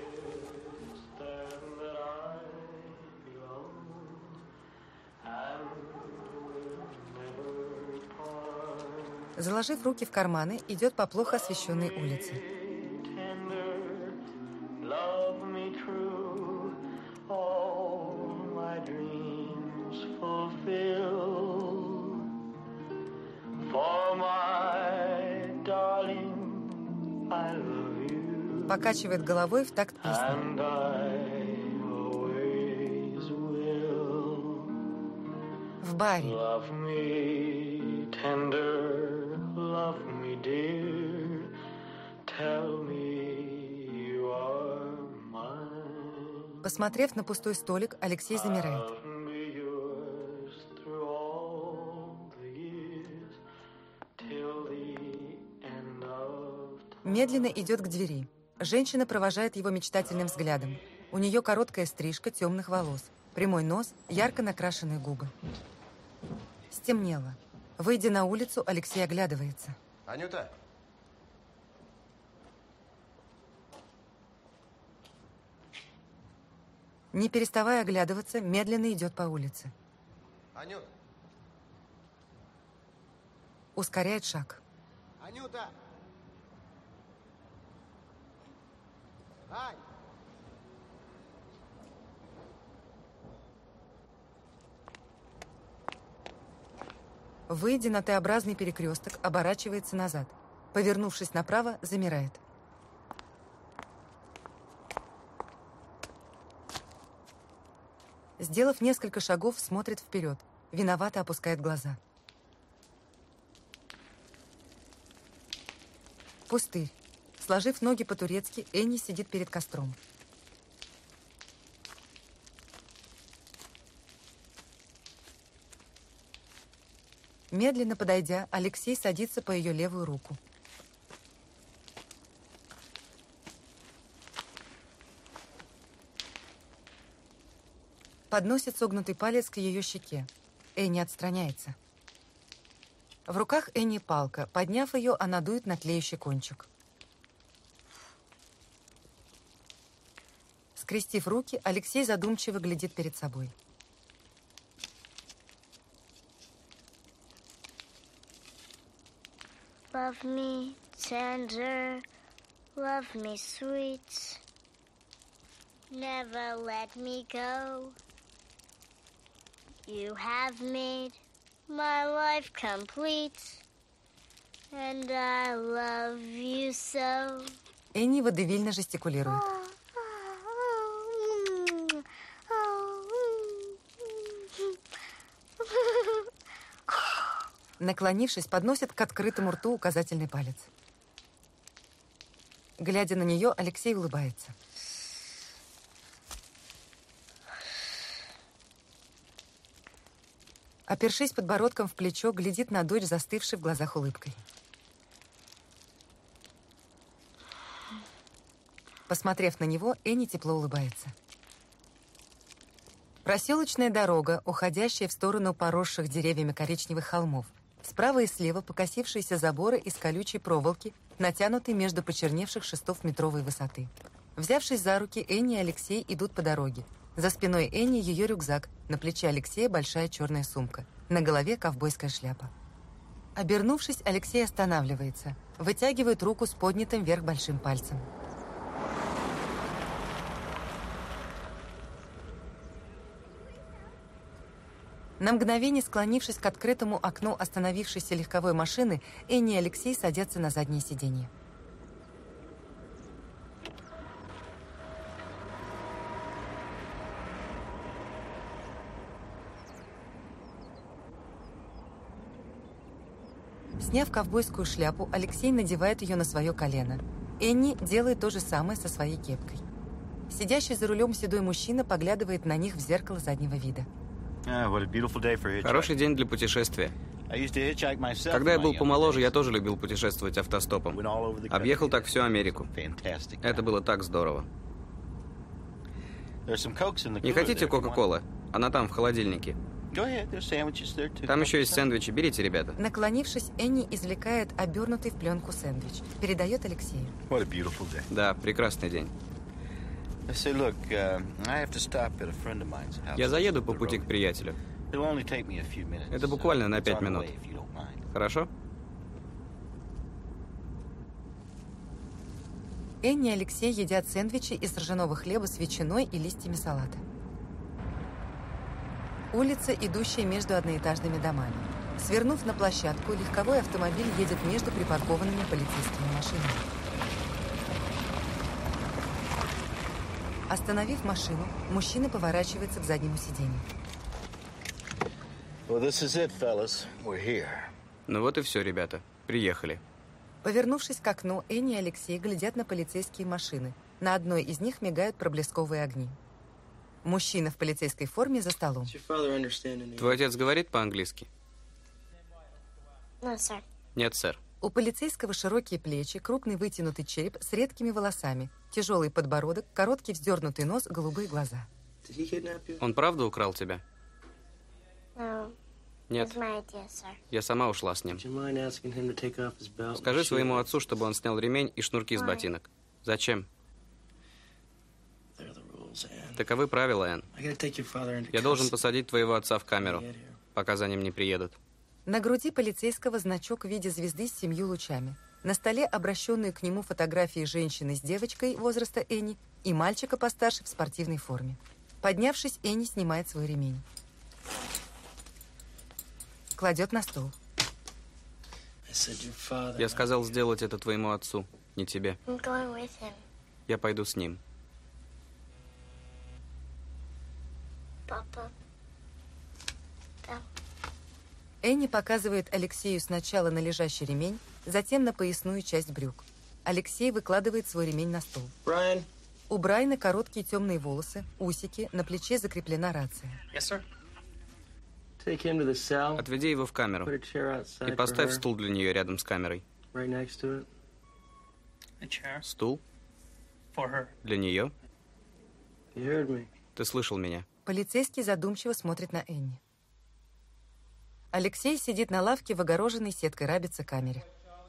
Speaker 1: Заложив руки в карманы, идет по плохо освещенной улице. Покачивает головой в такт песни. В баре. Посмотрев на пустой столик, Алексей замирает. Медленно идет к двери. Женщина провожает его мечтательным взглядом. У нее короткая стрижка темных волос, прямой нос, ярко накрашенные губы. Стемнело. Выйдя на улицу, Алексей оглядывается.
Speaker 6: Анюта!
Speaker 1: Не переставая оглядываться, медленно идет по улице.
Speaker 6: Анют!
Speaker 1: Ускоряет шаг.
Speaker 6: Анюта! Ань!
Speaker 1: Выйдя на Т-образный перекресток, оборачивается назад. Повернувшись направо, замирает. Сделав несколько шагов, смотрит вперед. Виновато опускает глаза. Пустырь. Сложив ноги по-турецки, Энни сидит перед костром. Медленно подойдя, Алексей садится по ее левую руку. Подносит согнутый палец к ее щеке. Энни отстраняется. В руках Энни палка. Подняв ее, она дует на тлеющий кончик. Скрестив руки, Алексей задумчиво глядит перед собой.
Speaker 2: Love me tender, love me sweet, never let me go. You have made my life complete, and I love you so.
Speaker 1: Энни водевильно жестикулирует. Наклонившись, подносит к открытому рту указательный палец. Глядя на нее, Алексей улыбается. Опершись подбородком в плечо, глядит на дочь, застывшей в глазах улыбкой. Посмотрев на него, Энни тепло улыбается. Проселочная дорога, уходящая в сторону поросших деревьями коричневых холмов. Справа и слева покосившиеся заборы из колючей проволоки, натянутые между почерневших шестов метровой высоты. Взявшись за руки, Энни и Алексей идут по дороге. За спиной Энни ее рюкзак, на плече Алексея большая черная сумка, на голове ковбойская шляпа. Обернувшись, Алексей останавливается, вытягивает руку с поднятым вверх большим пальцем. На мгновение, склонившись к открытому окну остановившейся легковой машины, Энни и Алексей садятся на заднее сиденье. Сняв ковбойскую шляпу, Алексей надевает ее на свое колено. Энни делает то же самое со своей кепкой. Сидящий за рулем седой мужчина поглядывает на них в зеркало заднего вида.
Speaker 3: Хороший день для путешествия. Когда я был помоложе, я тоже любил путешествовать автостопом. Объехал так всю Америку. Это было так здорово. Не хотите Кока-Колы? Она там, в холодильнике. Там еще есть сэндвичи. Берите, ребята.
Speaker 1: Наклонившись, Энни извлекает обернутый в пленку сэндвич. Передает Алексею.
Speaker 3: Да, прекрасный день. Я заеду по пути к приятелю. Это буквально на пять минут. Хорошо?
Speaker 1: Энни и Алексей едят сэндвичи из ржаного хлеба с ветчиной и листьями салата. Улица, идущая между одноэтажными домами. Свернув на площадку, легковой автомобиль едет между припаркованными полицейскими машинами. Остановив машину, мужчина поворачивается к заднему сиденью.
Speaker 3: Well, this is it, fellas. We're here. Ну вот и все, ребята. Приехали.
Speaker 1: Повернувшись к окну, Энни и Алексей глядят на полицейские машины. На одной из них мигают проблесковые огни. Мужчина в полицейской форме за столом.
Speaker 3: Твой отец говорит по-английски?
Speaker 2: No, sir.
Speaker 3: Нет, сэр.
Speaker 1: У полицейского широкие плечи, крупный вытянутый череп с редкими волосами, тяжелый подбородок, короткий вздернутый нос, голубые глаза.
Speaker 3: Он правда украл тебя?
Speaker 2: No.
Speaker 3: Нет.
Speaker 2: It's my idea, sir.
Speaker 3: Я сама ушла с ним. Скажи своему отцу, чтобы он снял ремень и шнурки с ботинок. Зачем? Таковы правила, Энн. Я должен посадить твоего отца в камеру, пока за ним не приедут.
Speaker 1: На груди полицейского значок в виде звезды с семью лучами. На столе обращенные к нему фотографии женщины с девочкой возраста Энни и мальчика постарше в спортивной форме. Поднявшись, Энни снимает свой ремень. Кладет на стол.
Speaker 3: Я сказал сделать это твоему отцу, не тебе.
Speaker 2: I'm going with him.
Speaker 3: Я пойду с ним.
Speaker 2: Papa.
Speaker 1: Энни показывает Алексею сначала на лежащий ремень, затем на поясную часть брюк. Алексей выкладывает свой ремень на стол.
Speaker 6: Brian.
Speaker 1: У Брайана короткие темные волосы, усики, на плече закреплена рация.
Speaker 6: Yes, sir. Take him to the cell.
Speaker 3: Отведи его в камеру
Speaker 6: Put a chair outside
Speaker 3: и поставь
Speaker 6: for her,
Speaker 3: стул для нее рядом с камерой.
Speaker 6: right next to it.
Speaker 10: A chair
Speaker 3: Стул?
Speaker 10: for her.
Speaker 3: Для нее?
Speaker 6: You heard me.
Speaker 3: Ты слышал меня.
Speaker 1: Полицейский задумчиво смотрит на Энни. Алексей сидит на лавке в огороженной сеткой рабицы камере.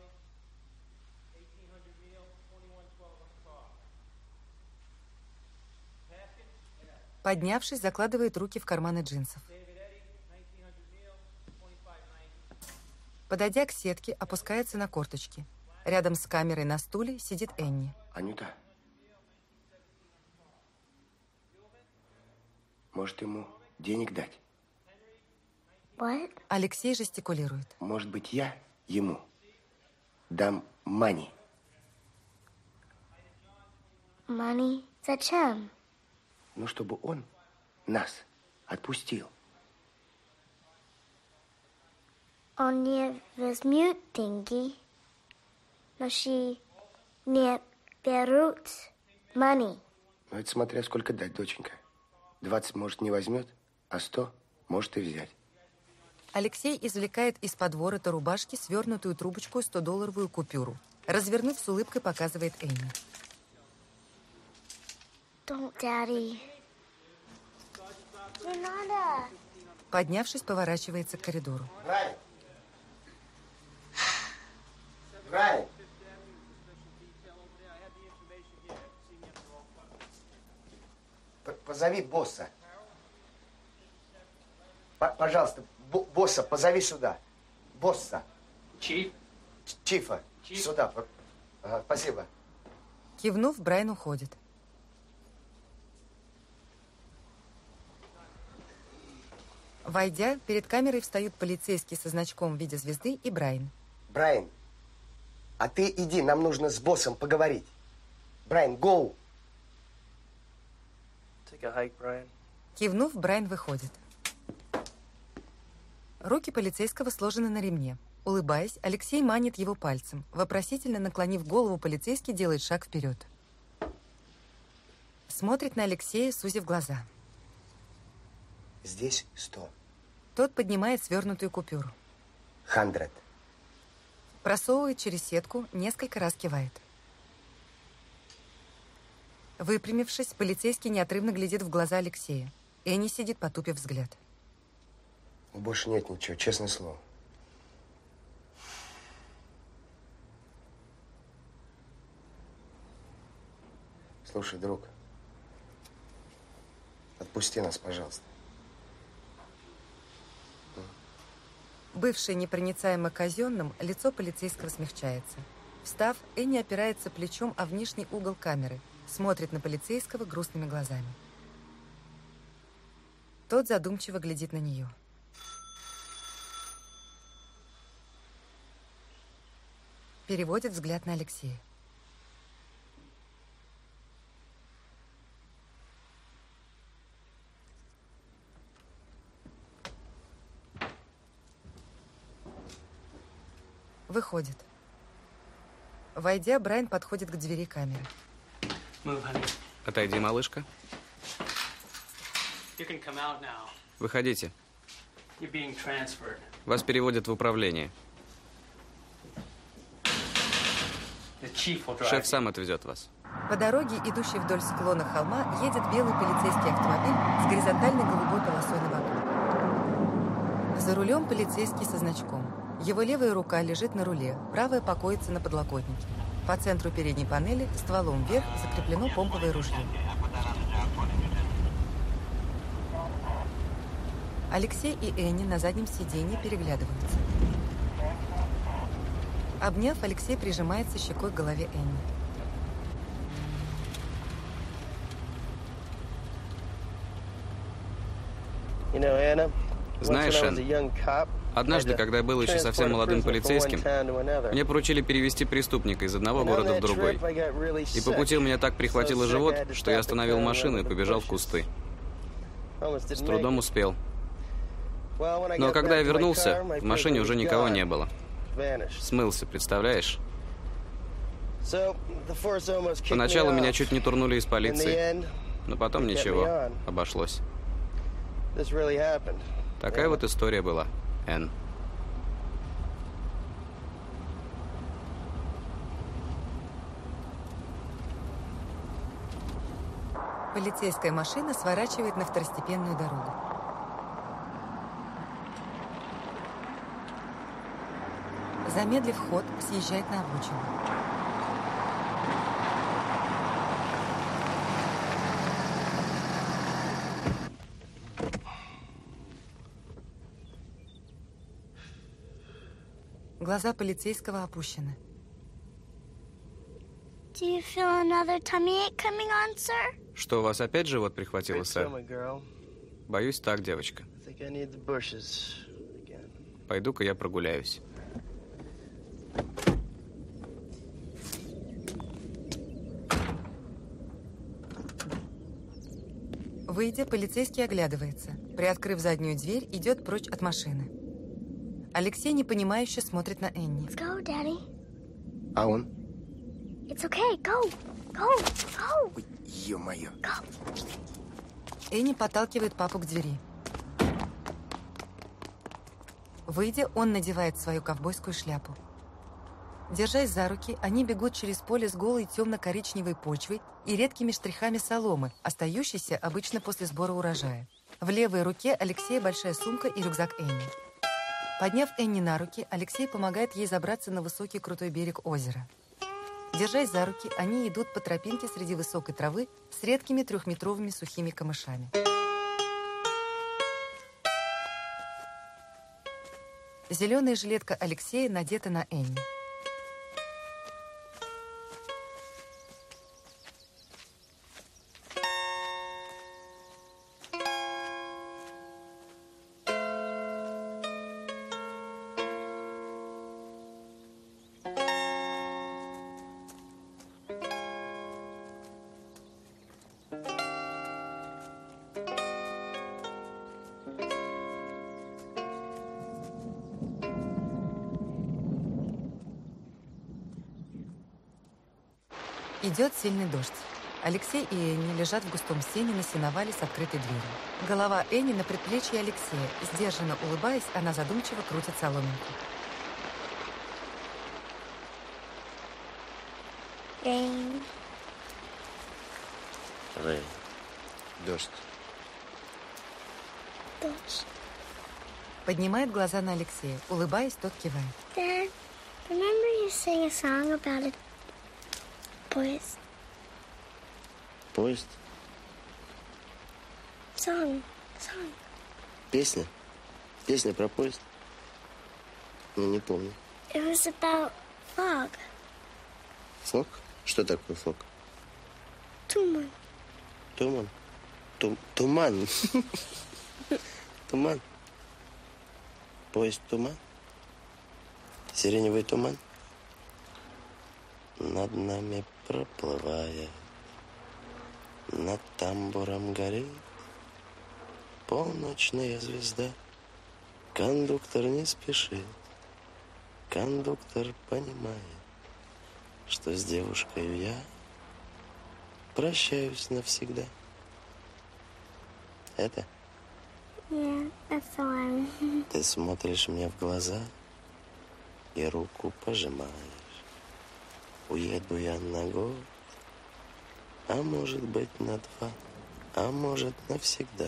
Speaker 1: Поднявшись, закладывает руки в карманы джинсов. Подойдя к сетке, опускается на корточки. Рядом с камерой на стуле сидит Энни.
Speaker 11: Анюта, может, ему денег дать?
Speaker 2: What?
Speaker 1: Алексей жестикулирует.
Speaker 11: Может быть, я ему дам money.
Speaker 2: Money? Зачем?
Speaker 11: Ну, чтобы он нас отпустил.
Speaker 2: Он не возьмет деньги, но she не берут money.
Speaker 11: Ну, это смотря сколько дать, доченька. Двадцать, может, не возьмет, а сто может и взять.
Speaker 1: Алексей извлекает из-под ворота рубашки свернутую трубочку сто-долларовую купюру. Развернув, с улыбкой показывает Энни.
Speaker 2: Don't, Daddy. Не надо.
Speaker 1: Поднявшись, поворачивается к коридору.
Speaker 5: Брайан! Брайан!
Speaker 11: позови босса. П пожалуйста, босса позови сюда. Босса.
Speaker 10: Чиф?
Speaker 11: Чифа. Чиф? Сюда. Ага, спасибо.
Speaker 1: Кивнув, Брайан уходит. Войдя, перед камерой встают полицейские со значком в виде звезды и Брайан.
Speaker 11: Брайан, а ты иди, нам нужно с боссом поговорить. Брайан, go!
Speaker 12: Take a hike, Brian.
Speaker 1: Кивнув, Брайан выходит. Руки полицейского сложены на ремне. Улыбаясь, Алексей манит его пальцем. Вопросительно наклонив голову, полицейский делает шаг вперед. Смотрит на Алексея, сузив глаза.
Speaker 11: Здесь сто.
Speaker 1: Тот поднимает свернутую купюру.
Speaker 11: Хандред.
Speaker 1: Просовывает через сетку, несколько раз кивает. Выпрямившись, полицейский неотрывно глядит в глаза Алексея. Энни сидит, потупив взгляд.
Speaker 11: Больше нет ничего, честное слово. Слушай, друг, отпусти нас, пожалуйста.
Speaker 1: Бывший непроницаемо казенным, лицо полицейского смягчается. Встав, Энни опирается плечом о внешний угол камеры, смотрит на полицейского грустными глазами. Тот задумчиво глядит на нее. Переводит взгляд на Алексея. Выходит. Войдя, Брайан подходит к двери камеры.
Speaker 3: Отойди, малышка. Выходите. Вас переводят в управление. Шеф сам отвезет вас.
Speaker 1: По дороге, идущей вдоль склона холма, едет белый полицейский автомобиль с горизонтальной голубой полосой на боку. За рулем полицейский со значком. Его левая рука лежит на руле, правая покоится на подлокотнике. По центру передней панели, стволом вверх, закреплено помповое ружье. Алексей и Энни на заднем сиденье переглядываются. Обняв, Алексей прижимается щекой к голове Энни.
Speaker 3: Знаешь, Энн, однажды, когда я был еще совсем молодым полицейским, мне поручили перевести преступника из одного города в другой. И по пути у меня так прихватило живот, что я остановил машину и побежал в кусты. С трудом успел. Но когда я вернулся, в машине уже никого не было. Смылся, представляешь? Поначалу меня чуть не турнули из полиции, но потом ничего, обошлось. Такая вот история была, Энн.
Speaker 1: Полицейская машина сворачивает на второстепенную дорогу. Замедлив ход, съезжает на обочину. Глаза полицейского опущены.
Speaker 2: Do you feel another tummy ache coming on, sir?
Speaker 3: Что, у вас опять живот прихватило, сэр? Боюсь, так, девочка. Пойду-ка я прогуляюсь.
Speaker 1: Выйдя, полицейский оглядывается. Приоткрыв заднюю дверь, идет прочь от машины. Алексей непонимающе смотрит на Энни.
Speaker 2: Let's go, Daddy.
Speaker 11: А он?
Speaker 2: It's okay. Go. Go. Go.
Speaker 11: Ой, ё-моё.
Speaker 2: Go.
Speaker 1: Энни подталкивает папу к двери. Выйдя, он надевает свою ковбойскую шляпу. Держась за руки, они бегут через поле с голой темно-коричневой почвой и редкими штрихами соломы, остающейся обычно после сбора урожая. В левой руке Алексея большая сумка и рюкзак Энни. Подняв Энни на руки, Алексей помогает ей забраться на высокий крутой берег озера. Держась за руки, они идут по тропинке среди высокой травы с редкими трехметровыми сухими камышами. Зеленая жилетка Алексея надета на Энни. Идет сильный дождь. Алексей и Энни лежат в густом сене на сеновале с открытой дверью. Голова Энни на предплечье Алексея. Сдержанно улыбаясь, она задумчиво крутит соломинку.
Speaker 2: Rain.
Speaker 11: Rain. Дождь.
Speaker 2: Дождь.
Speaker 1: Поднимает глаза на Алексея. Улыбаясь, тот кивает.
Speaker 2: Dad, remember you sang a song about a поезд?
Speaker 11: Поезд?
Speaker 2: Song. Song.
Speaker 11: Песня? Песня про поезд? Ну, не помню.
Speaker 2: It was about fog.
Speaker 11: Фог? Что такое фог?
Speaker 2: Туман.
Speaker 11: Туман? Тум, туман. Туман. Поезд туман. Сиреневый туман. Над нами проплывая, над тамбуром горит полночная звезда. Кондуктор не спешит, кондуктор понимает, что с девушкой я прощаюсь навсегда. Это?
Speaker 2: Yeah, that's the one.
Speaker 11: Ты смотришь мне в глаза и руку пожимаешь. Уеду я на год, а может быть на два, а может навсегда.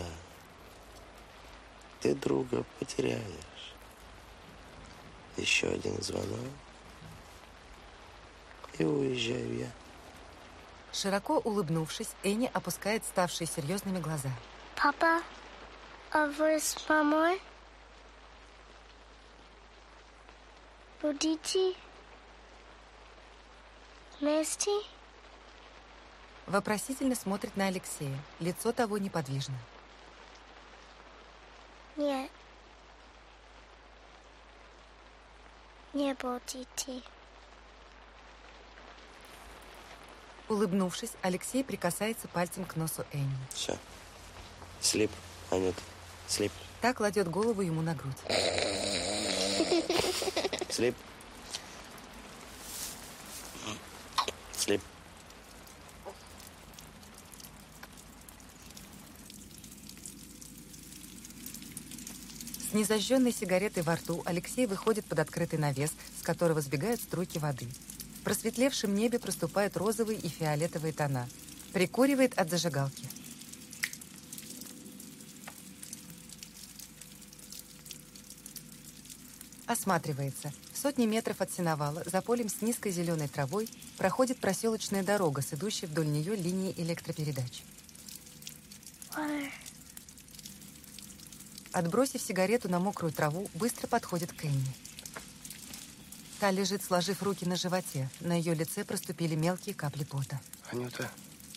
Speaker 11: Ты друга потеряешь. Еще один звонок, и уезжаю я.
Speaker 1: Широко улыбнувшись, Энни опускает ставшие серьезными глаза.
Speaker 2: Папа, а вы с мамой? Будете вместе?
Speaker 1: Вопросительно смотрит на Алексея. Лицо того неподвижно.
Speaker 2: Нет. Не будете.
Speaker 1: Улыбнувшись, Алексей прикасается пальцем к носу Энни.
Speaker 11: Все. Слип, Анюта, слип.
Speaker 1: Так кладет голову ему на грудь.
Speaker 11: Слип. Слип.
Speaker 1: С незажженной сигаретой во рту Алексей выходит под открытый навес, с которого сбегают струйки воды. В просветлевшем небе проступают розовые и фиолетовые тона. Прикуривает от зажигалки. Осматривается. В сотни метров от сеновала, за полем с низкой зеленой травой, проходит проселочная дорога с идущей вдоль нее линией электропередач.
Speaker 2: Water.
Speaker 1: Отбросив сигарету на мокрую траву, быстро подходит к Энни. Та лежит, сложив руки на животе. На ее лице проступили мелкие капли пота.
Speaker 11: Анюта,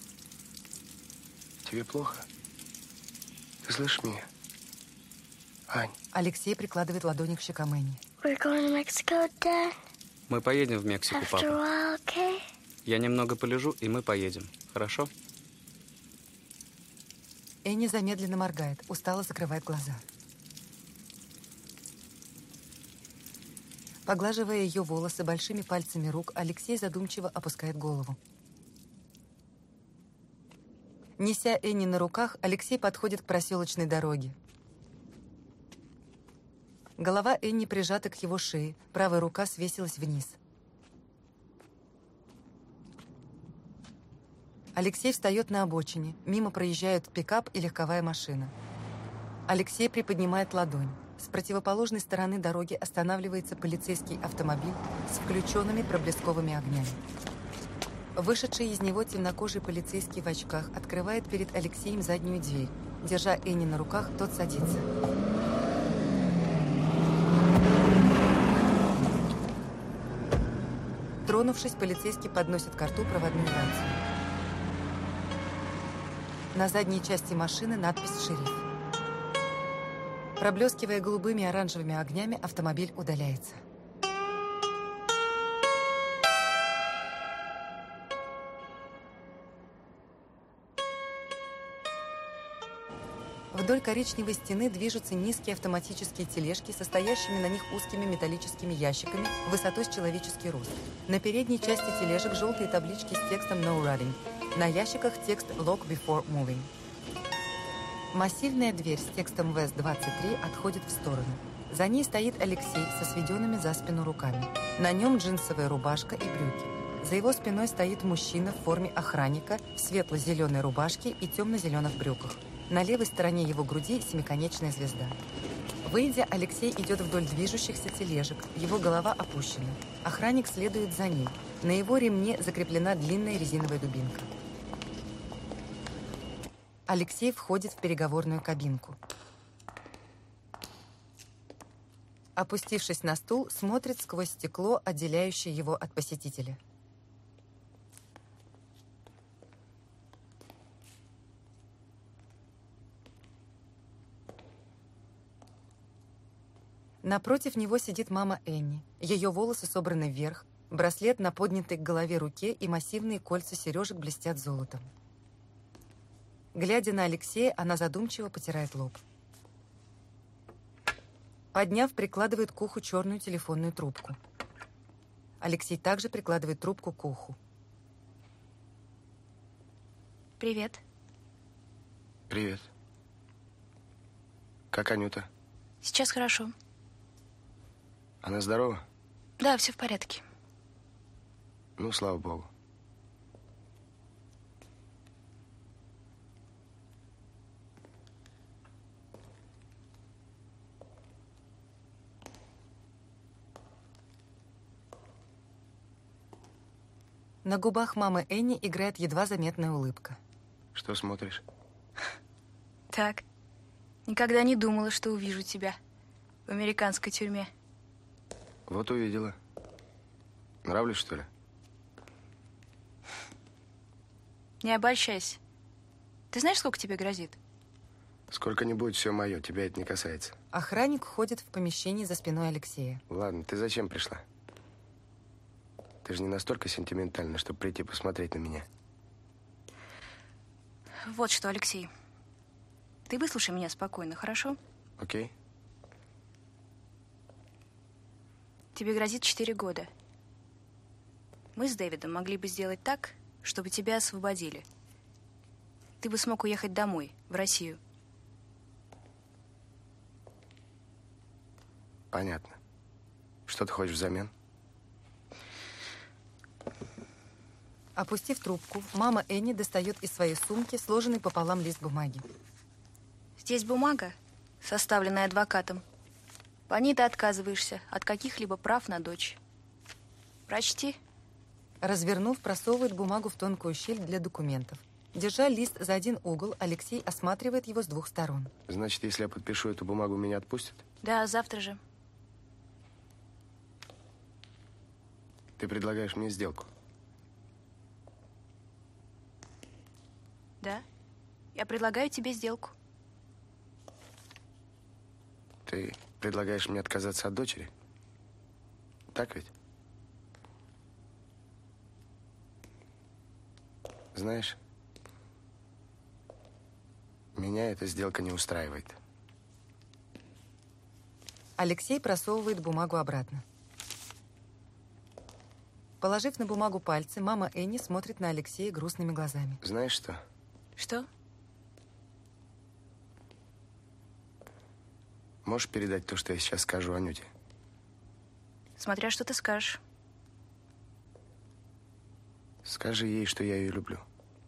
Speaker 11: тебе плохо? Ты слышишь меня? Ань.
Speaker 1: Алексей прикладывает ладони к щекам Энни.
Speaker 2: We're going to Mexico, Dad.
Speaker 3: Мы поедем в Мексику,
Speaker 2: After a
Speaker 3: папа.
Speaker 2: while, okay?
Speaker 3: Я немного полежу, и мы поедем. Хорошо?
Speaker 1: Энни замедленно моргает, устало закрывает глаза. Поглаживая ее волосы большими пальцами рук, Алексей задумчиво опускает голову. Неся Энни на руках, Алексей подходит к проселочной дороге. Голова Энни прижата к его шее, правая рука свесилась вниз. Алексей встает на обочине. Мимо проезжают пикап и легковая машина. Алексей приподнимает ладонь. С противоположной стороны дороги останавливается полицейский автомобиль с включенными проблесковыми огнями. Вышедший из него темнокожий полицейский в очках открывает перед Алексеем заднюю дверь. Держа Энни на руках, тот садится. Тронувшись, полицейский подносит к рту проводную рацию. На задней части машины надпись «Шериф». Проблескивая голубыми и оранжевыми огнями, автомобиль удаляется. Вдоль коричневой стены движутся низкие автоматические тележки, состоящими на них узкими металлическими ящиками высотой с человеческий рост. На передней части тележек желтые таблички с текстом «No running». На ящиках текст «Lock before moving». Массивная дверь с текстом вэ эс двадцать три отходит в сторону. За ней стоит Алексей со сведенными за спину руками. На нем джинсовая рубашка и брюки. За его спиной стоит мужчина в форме охранника в светло-зеленой рубашке и темно-зеленых брюках. На левой стороне его груди семиконечная звезда. Выйдя, Алексей идет вдоль движущихся тележек. Его голова опущена. Охранник следует за ним. На его ремне закреплена длинная резиновая дубинка. Алексей входит в переговорную кабинку. Опустившись на стул, смотрит сквозь стекло, отделяющее его от посетителя. Напротив него сидит мама Энни. Ее волосы собраны вверх, браслет на поднятой к голове руке и массивные кольца сережек блестят золотом. Глядя на Алексея, она задумчиво потирает лоб. Подняв, прикладывает к уху черную телефонную трубку. Алексей также прикладывает трубку к уху.
Speaker 12: Привет.
Speaker 11: Привет. Как Анюта?
Speaker 12: Сейчас хорошо.
Speaker 11: Она здорова?
Speaker 12: Да, все в порядке.
Speaker 11: Ну, слава богу.
Speaker 1: На губах мамы Энни играет едва заметная улыбка.
Speaker 11: Что смотришь?
Speaker 12: Так. Никогда не думала, что увижу тебя в американской тюрьме.
Speaker 11: Вот увидела. Нравлюсь, что ли?
Speaker 12: Не обольщайся. Ты знаешь, сколько тебе грозит?
Speaker 11: Сколько-нибудь, все мое, тебя это не касается.
Speaker 1: Охранник ходит в помещении за спиной Алексея.
Speaker 11: Ладно, ты зачем пришла? Ты же не настолько сентиментальна, чтобы прийти посмотреть на меня.
Speaker 12: Вот что, Алексей. Ты выслушай меня спокойно, хорошо?
Speaker 11: Окей.
Speaker 12: Тебе грозит четыре года. Мы с Дэвидом могли бы сделать так, чтобы тебя освободили. Ты бы смог уехать домой, в Россию.
Speaker 11: Понятно. Что ты хочешь взамен?
Speaker 1: Опустив трубку, мама Энни достает из своей сумки сложенный пополам лист бумаги.
Speaker 12: Здесь бумага, составленная адвокатом. По ней ты отказываешься от каких-либо прав на дочь. Прочти.
Speaker 1: Развернув, просовывает бумагу в тонкую щель для документов. Держа лист за один угол, Алексей осматривает его с двух сторон.
Speaker 11: Значит, если я подпишу эту бумагу, меня отпустят?
Speaker 12: Да, завтра же.
Speaker 11: Ты предлагаешь мне сделку?
Speaker 12: Да. Я предлагаю тебе сделку.
Speaker 11: Ты предлагаешь мне отказаться от дочери? Так ведь? Знаешь, меня эта сделка не устраивает.
Speaker 1: Алексей просовывает бумагу обратно. Положив на бумагу пальцы, мама Энни смотрит на Алексея грустными глазами.
Speaker 11: Знаешь что?
Speaker 12: Что?
Speaker 11: Можешь передать то, что я сейчас скажу Анюте?
Speaker 12: Смотря что ты скажешь.
Speaker 11: Скажи ей, что я ее люблю.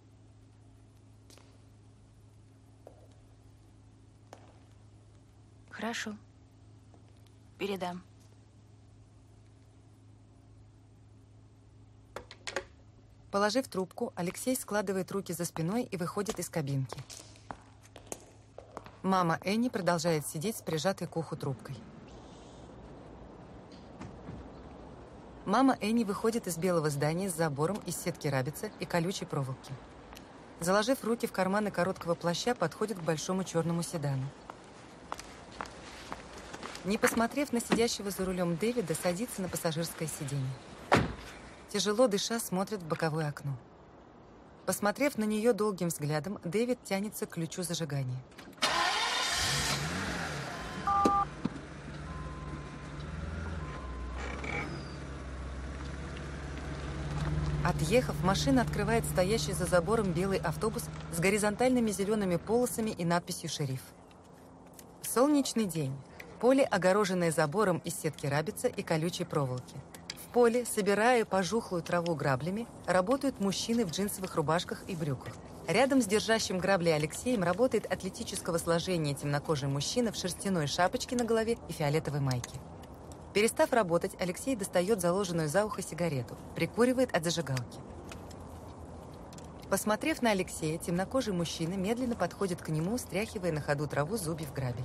Speaker 12: Хорошо. Передам.
Speaker 1: Положив трубку, Алексей складывает руки за спиной и выходит из кабинки. Мама Энни продолжает сидеть с прижатой к уху трубкой. Мама Энни выходит из белого здания с забором из сетки рабицы и колючей проволоки. Заложив руки в карманы короткого плаща, подходит к большому черному седану. Не посмотрев на сидящего за рулем Дэвида, садится на пассажирское сиденье. Тяжело дыша, смотрит в боковое окно. Посмотрев на нее долгим взглядом, Дэвид тянется к ключу зажигания. Отъехав, машина открывает стоящий за забором белый автобус с горизонтальными зелеными полосами и надписью «Шериф». Солнечный день. Поле, огороженное забором из сетки рабицы и колючей проволоки. В поле, собирая пожухлую траву граблями, работают мужчины в джинсовых рубашках и брюках. Рядом с держащим грабли Алексеем работает атлетического сложения темнокожий мужчина в шерстяной шапочке на голове и фиолетовой майке. Перестав работать, Алексей достает заложенную за ухо сигарету, прикуривает от зажигалки. Посмотрев на Алексея, темнокожий мужчина медленно подходит к нему, стряхивая на ходу траву с зубьев грабель.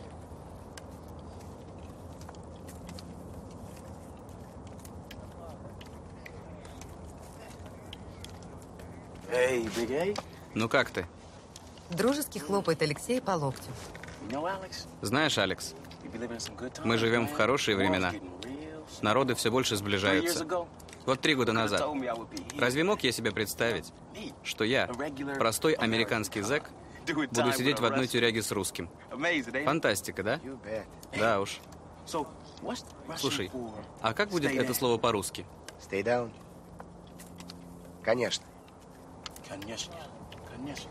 Speaker 3: Эй, Big A. Ну как ты?
Speaker 1: Дружески хлопает Алексей по локтю.
Speaker 3: Знаешь, Алекс, мы живем в хорошие времена. Народы все больше сближаются. Вот три года назад. Разве мог я себе представить, что я, простой американский зэк, буду сидеть в одной тюряге с русским? Фантастика, да? Да уж. Слушай, а как будет это слово по-русски?
Speaker 11: Stay down. Конечно.
Speaker 6: Конечно, конечно.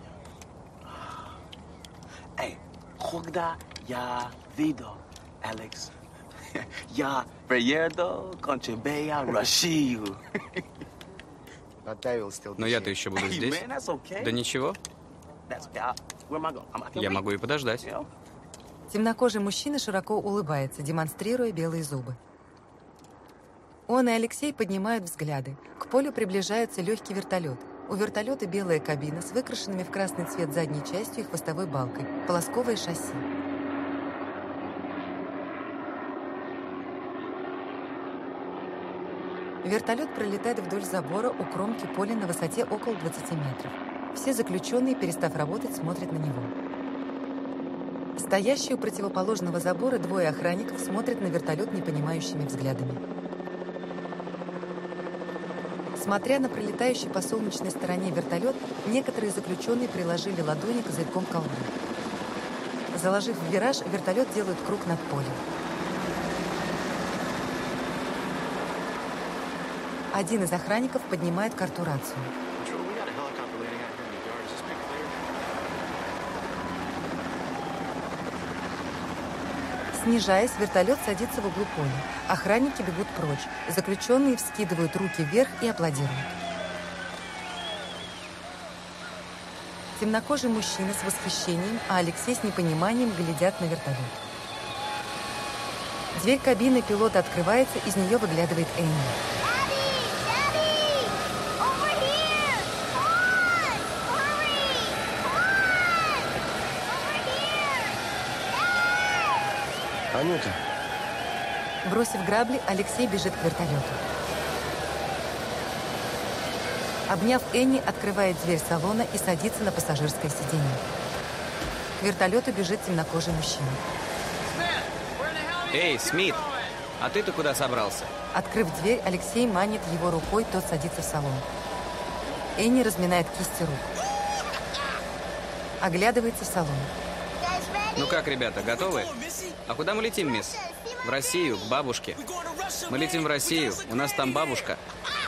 Speaker 6: Эй, когда я видел, Алекс, я приеду к тебе в Россию.
Speaker 3: Но я-то еще буду здесь. Да ничего. Я могу и подождать.
Speaker 1: Темнокожий мужчина широко улыбается, демонстрируя белые зубы. Он и Алексей поднимают взгляды. К полю приближается легкий вертолет. У вертолета белая кабина с выкрашенными в красный цвет задней частью и хвостовой балкой, полосковое шасси. Вертолет пролетает вдоль забора у кромки поля на высоте около двадцати метров. Все заключенные, перестав работать, смотрят на него. Стоящие у противоположного забора двое охранников смотрят на вертолет непонимающими взглядами. Смотря на пролетающий по солнечной стороне вертолет, некоторые заключенные приложили ладони козырьком к колбу. Заложив в вираж, вертолет делает круг над полем. Один из охранников поднимает карту рацию. Снижаясь, вертолет садится в углу поля. Охранники бегут прочь. Заключенные вскидывают руки вверх и аплодируют. Темнокожий мужчина с восхищением, а Алексей с непониманием глядят на вертолет. Дверь кабины пилота открывается, из нее выглядывает Энни.
Speaker 11: Анюта.
Speaker 1: Бросив грабли, Алексей бежит к вертолету. Обняв Энни, открывает дверь салона и садится на пассажирское сиденье. К вертолету бежит темнокожий мужчина.
Speaker 3: Эй, Смит, а ты-то куда собрался?
Speaker 1: Открыв дверь, Алексей манит его рукой, тот садится в салон. Энни разминает кисти рук. Оглядывается в салон.
Speaker 3: Ну как, ребята, готовы? А куда мы летим, мисс? В Россию, к бабушке. Мы летим в Россию, у нас там бабушка.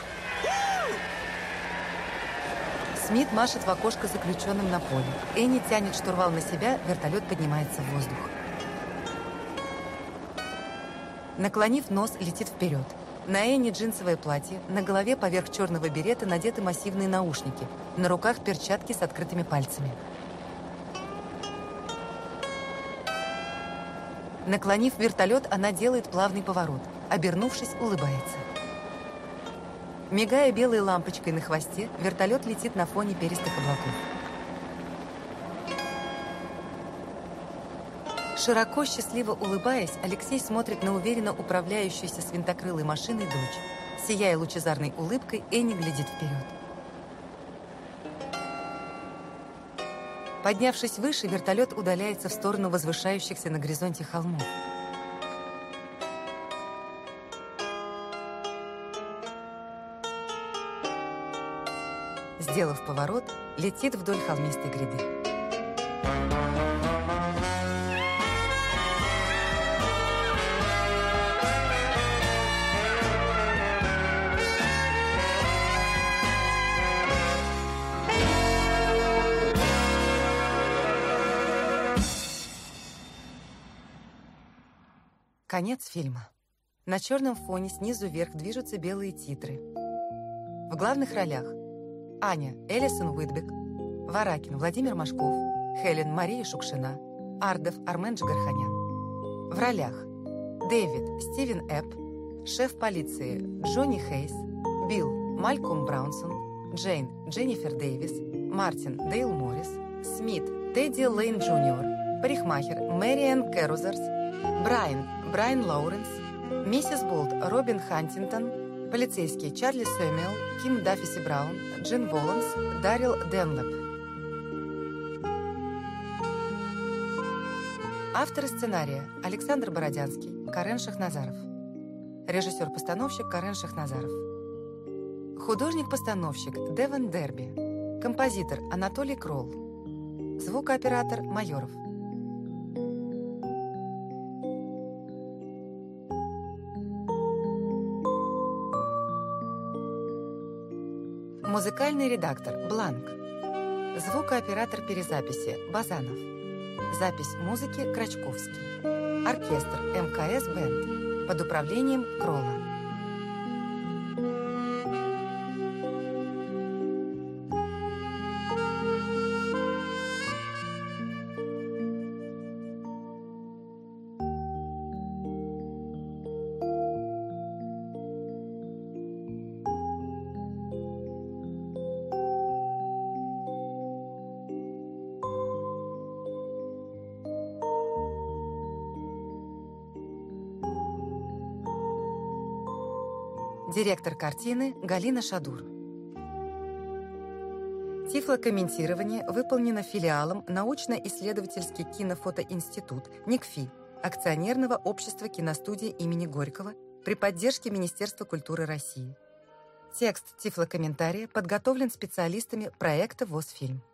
Speaker 1: Смит машет в окошко заключенным на поле. Энни тянет штурвал на себя, вертолет поднимается в воздух. Наклонив нос, летит вперед. На Энни джинсовое платье, на голове поверх черного берета надеты массивные наушники, на руках перчатки с открытыми пальцами. Наклонив вертолет, она делает плавный поворот. Обернувшись, улыбается. Мигая белой лампочкой на хвосте, вертолет летит на фоне перистых облаков. Широко, счастливо улыбаясь, Алексей смотрит на уверенно управляющуюся с винтокрылой машиной дочь. Сияя лучезарной улыбкой, Энни глядит вперед. Поднявшись выше, вертолет удаляется в сторону возвышающихся на горизонте холмов. Сделав поворот, летит вдоль холмистой гряды. Конец фильма. На черном фоне снизу вверх движутся белые титры. В главных ролях Аня Элисон Уитбек, Варакин Владимир Машков, Хелен Мария Шукшина, Ардов Армен Джигарханян. В ролях Дэвид Стивен Эпп, шеф полиции Джонни Хейс, Билл Малькольм Браунсон, Джейн Дженнифер Дэвис, Мартин Дейл Моррис, Смит Тедди Лейн Джуниор, парикмахер Мэриэн Кэрузерс, Брайан Брайан Лоуренс, миссис Болт Робин Хантингтон, полицейские Чарли Сэмюэл, Ким Даффиси Браун, Джин Воланс, Дарил Денлэп. Авторы сценария Александр Бородянский, Карен Шахназаров. Режиссер-постановщик Карен Шахназаров. Художник-постановщик Деван Дерби. Композитор Анатолий Кролл. Звукооператор Майоров. Музыкальный редактор Бланк. Звукооператор перезаписи Базанов. Запись музыки Крачковский. Оркестр МКС Бэнд под управлением Кролла. Директор картины Галина Шадур. Тифлокомментирование выполнено филиалом Научно-исследовательский кинофотоинститут НИКФИ, акционерного общества киностудии имени Горького при поддержке Министерства культуры России. Текст тифлокомментария подготовлен специалистами проекта ВОС-фильм.